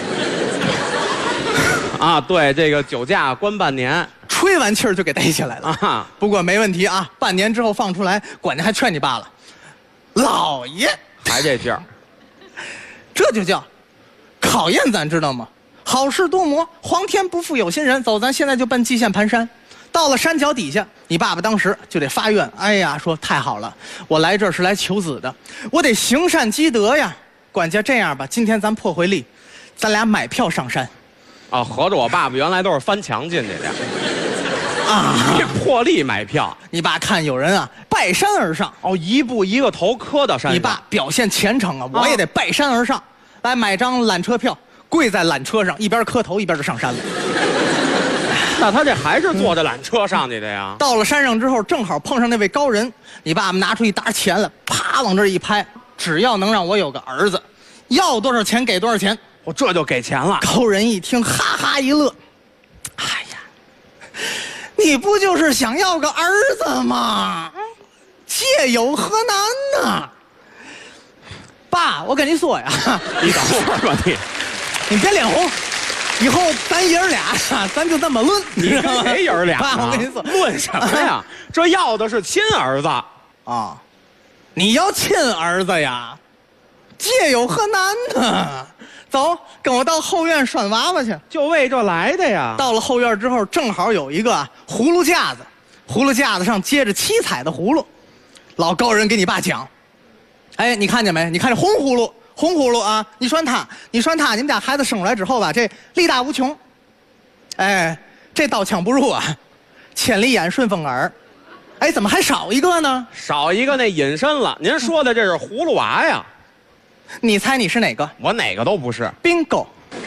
Speaker 17: 的。啊，对，这个酒驾关半年，
Speaker 9: 吹完气儿就给逮起来了。啊，不过没问题啊，半年之后放出来，管家还劝你爸了，老爷
Speaker 17: 还这劲儿，
Speaker 9: 这就叫考验，咱知道吗？好事多磨，皇天不负有心人。走，咱现在就奔蓟县盘山。到了山脚底下，你爸爸当时就得发愿，哎呀，说太好了，我来这儿是来求子的，我得行善积德呀。管家，这样吧，今天咱破回例，咱俩买票上山。
Speaker 17: 啊，合着我爸爸原来都是翻墙进去的。
Speaker 9: 啊！
Speaker 17: 这破例买票，
Speaker 9: 你爸看有人啊拜山而上，
Speaker 17: 哦，一步一个头磕到山上。
Speaker 9: 你爸表现虔诚啊，我也得拜山而上，来买张缆车票，跪在缆车上，一边磕头一边就上山了。
Speaker 17: 那他这还是坐着缆车上去的呀？
Speaker 9: 到了山上之后，正好碰上那位高人，你爸爸拿出一沓钱来，啪往这一拍，只要能让我有个儿子，要多少钱给多少钱。
Speaker 17: 我这就给钱了。
Speaker 9: 高人一听，哈哈一乐，哎呀，你不就是想要个儿子吗？借有何难呢？爸，我跟你说呀，
Speaker 17: 你等会儿吧
Speaker 9: 你别脸红。以后咱爷儿俩，咱就这么论，
Speaker 17: 你跟谁爷儿俩
Speaker 9: 啊？我跟你说，
Speaker 17: 论什么呀？这要的是亲儿子
Speaker 9: 啊！你要亲儿子呀？借有何难呢？走，跟我到后院拴娃娃去，
Speaker 17: 就为这来的呀。
Speaker 9: 到了后院之后，正好有一个葫芦架子，葫芦架子上接着7彩的葫芦。老高人给你爸讲，哎，你看见没？你看这红葫芦。红葫芦啊，你拴它，你们家孩子生出来之后吧，这力大无穷。哎，这刀枪不入啊，千里眼顺风耳。哎，怎么还少一个呢？
Speaker 17: 少一个那隐身了。您说的这是葫芦娃呀？
Speaker 9: 你猜你是哪个？
Speaker 17: 我哪个都不是。
Speaker 9: bingo。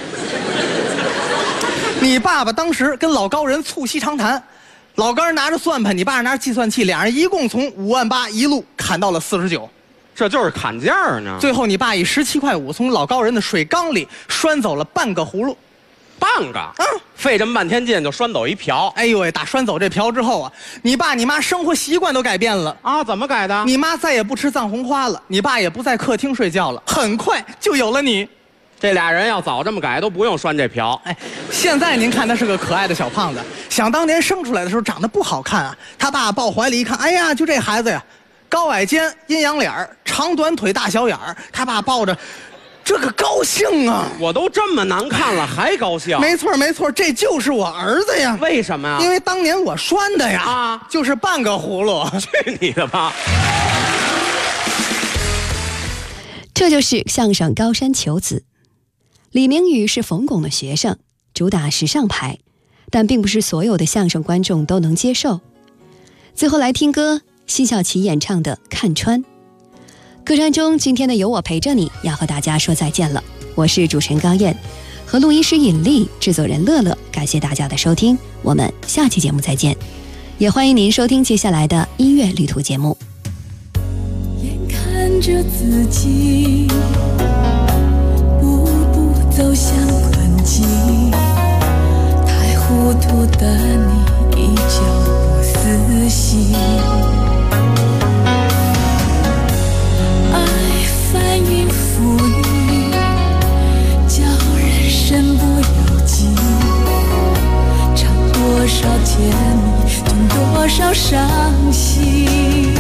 Speaker 9: 你爸爸当时跟老高人促膝长谈，老高人拿着算盘，你爸拿着计算器，俩人一共从5.8万一路砍到了49。
Speaker 17: 这就是砍价呢。
Speaker 9: 最后你爸以17.5块从老高人的水缸里拴走了半个葫芦。
Speaker 17: 半个？费这么半天劲就拴走一瓢。
Speaker 9: 哎呦喂，打拴走这瓢之后啊，你爸你妈生活习惯都改变了
Speaker 17: 啊！怎么改的？
Speaker 9: 你妈再也不吃藏红花了，你爸也不在客厅睡觉了，很快就有了你。
Speaker 17: 这俩人要早这么改，都不用拴这瓢。
Speaker 9: 哎，现在您看他是个可爱的小胖子，想当年生出来的时候长得不好看啊，他爸抱怀里一看，哎呀，就这孩子呀。高矮肩，阴阳脸儿，长短腿，大小眼儿，他爸抱着，这个高兴啊！
Speaker 17: 我都这么难看了，还高兴？
Speaker 9: 没错，没错，这就是我儿子呀！
Speaker 17: 为什么呀？
Speaker 9: 因为当年我拴的呀，啊，就是半个葫芦。
Speaker 17: 去你的吧！
Speaker 14: 这就是相声高山求子。李明宇是冯巩的学生，主打时尚牌，但并不是所有的相声观众都能接受。最后来听歌。奚晓琪演唱的《看穿》。歌山中，今天的有我陪着你要和大家说再见了。我是主持人高燕，和录音师尹丽，制作人乐乐，感谢大家的收听，我们下期节目再见。也欢迎您收听接下来的音乐旅途节目。
Speaker 10: 眼看着自己步步走向困境，太糊涂的你依旧不死心。翻云覆雨，叫人身不由己。尝多少甜蜜，吞多少伤心。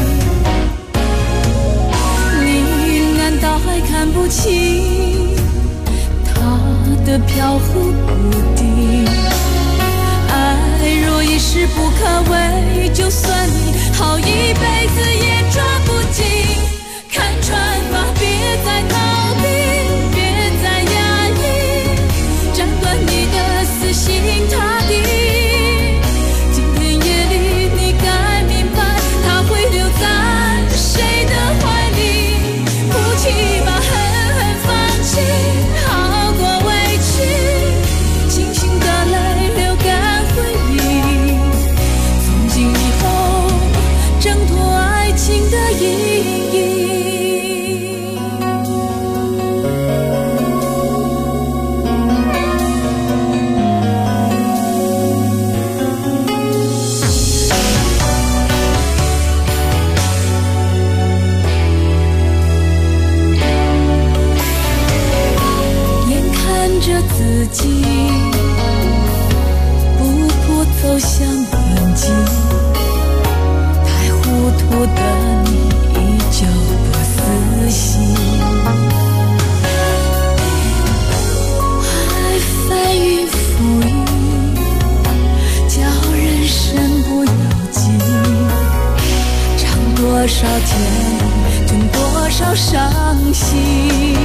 Speaker 10: 你难道还看不清他的飘忽不定？爱若一时不可为，就算你好一辈子也抓不紧。看穿吧，别再逃避，别再压抑，斩断你的死心塌地。今天夜里你该明白，他会留在谁的怀里。哭泣吧，狠狠放弃，好过委屈，清醒的泪流干回忆。从今以后，挣脱爱情的阴影。自己步步走向困境，太糊涂的你依旧不死心。爱翻云覆雨，叫人身不由己。尝多少甜蜜，吞多少伤心。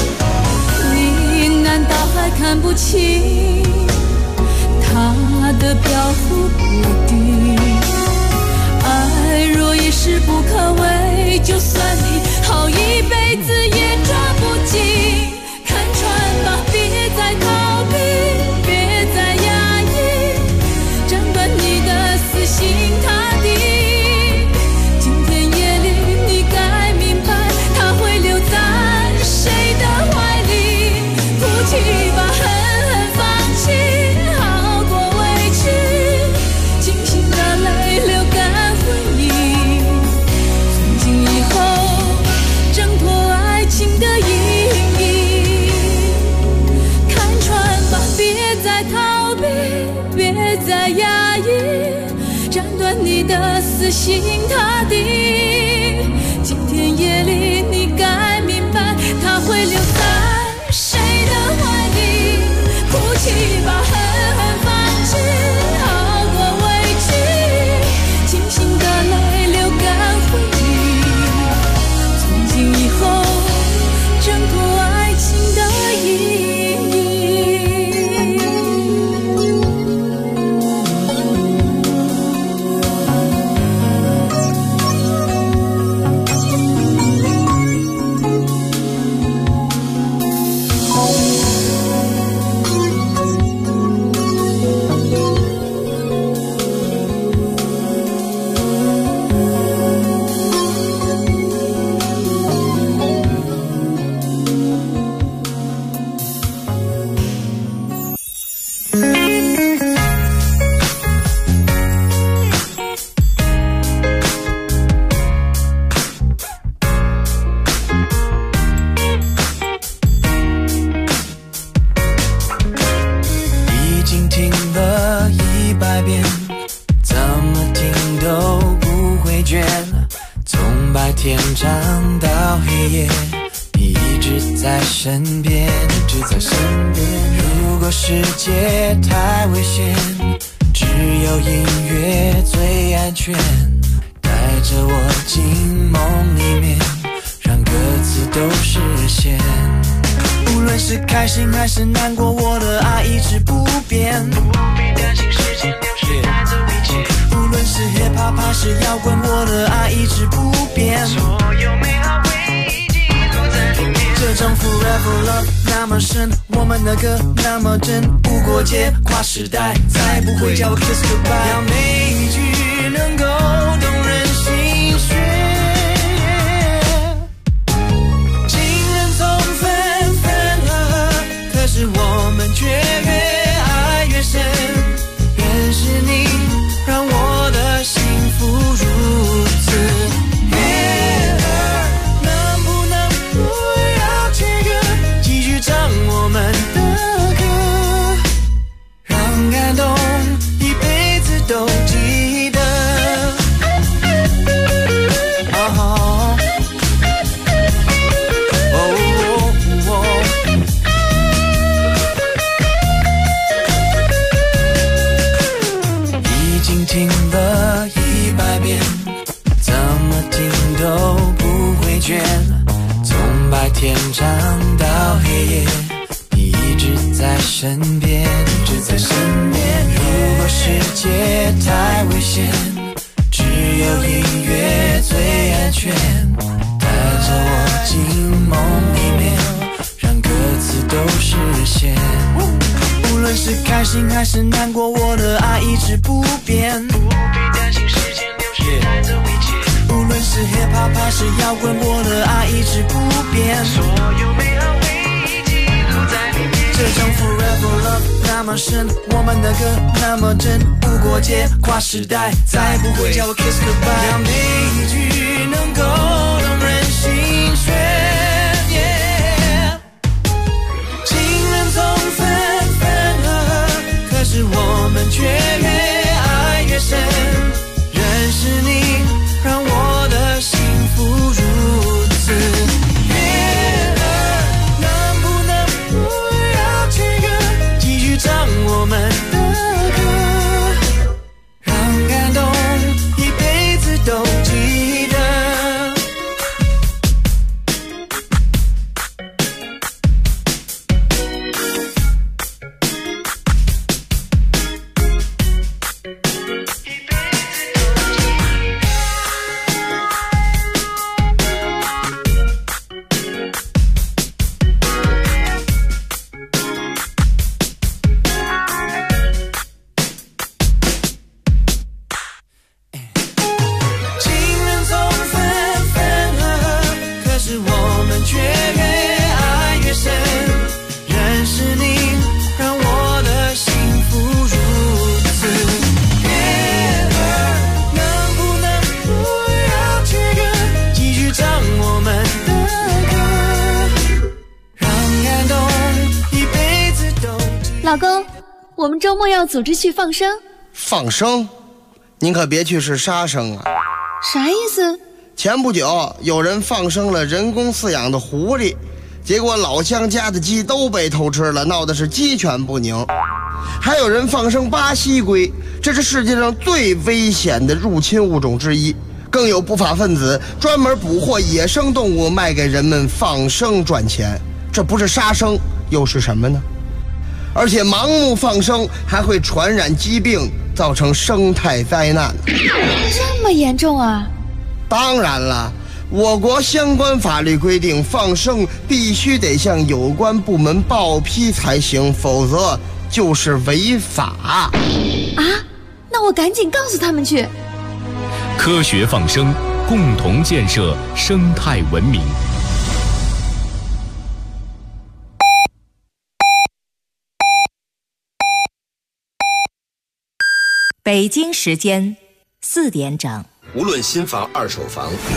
Speaker 10: 难道还看不清他的的漂浮不定。爱若一时不可为，就算你好一辈子也抓不紧。看穿吧，别再逃避，别再压抑，斩断你的死心塌地。今天夜里你该明白，他会留在谁的怀里。哭泣吧，狠狠放弃，好过委屈，清醒的泪流干回忆。从今以后挣脱爱情的阴影。看穿吧，别再逃避，别再压抑，斩断你的死心塌地。今天夜里你该明白，他会留在谁的怀里。哭泣吧，狠狠放弃，好过委屈，清醒的泪流干回忆。从今以后挣脱爱情的阴影。
Speaker 24: 已经听了100遍，怎么听都不会倦。从白天长到黑夜，你一直在身边，一直在身边。如果世界太危险，只有音乐最安全。带着我进梦里面，让歌词都实现。无论是开心还是难过，我的爱一直不变。不必担心时间流逝带走一切。无论是 hip hop 还是摇滚，我的爱一直不变。所有美好回忆记录在里面。这种 forever love 那么深，我们的歌那么真，无国界跨时代，再不会叫我 kiss goodbye。要每一句能够动人心弦。可是我们却越爱越深，认识你让我的幸福如此。月儿能不能不要切割，继续唱我们的歌，让感动一辈子都记得。听了100遍，怎么听都不会倦。从白天长到黑夜，你一直在身边，一直在身边。如果世界太危险，只有音乐最安全。带着我进梦里面，让歌词都实现。无论是开心还是难过，我的爱一直不变。不必担心时间流逝带走一切。无论是 hip hop 还是摇滚，我的爱一直不变。所有美好回忆记录在里面。这种 forever love 那么深，我们的歌那么真，无国界跨时代，再不会叫我 kiss goodbye。让每一句能够动人心弦。可是我们却越爱越深，认识你让我的幸福如此。月儿能不能不要切割，继续唱我们的歌，让感动一辈子都记得。
Speaker 1: 老公，我们周末要组织去放生。
Speaker 7: 放生？您可别去是杀生啊！
Speaker 1: 啥意思？
Speaker 7: 前不久有人放生了人工饲养的狐狸，结果老乡家的鸡都被偷吃了，闹的是鸡犬不宁。还有人放生巴西龟，这是世界上最危险的入侵物种之一。更有不法分子专门捕获野生动物卖给人们放生赚钱，这不是杀生又是什么呢？而且盲目放生还会传染疾病，造成生态灾难。
Speaker 1: 这么严重啊？
Speaker 7: 当然了，我国相关法律规定，放生必须得向有关部门报批才行，否则就是违法。
Speaker 1: 啊？那我赶紧告诉他们去。
Speaker 4: 科学放生，共同建设生态文明。
Speaker 8: 北京时间4点整。
Speaker 20: 无论新房二手房，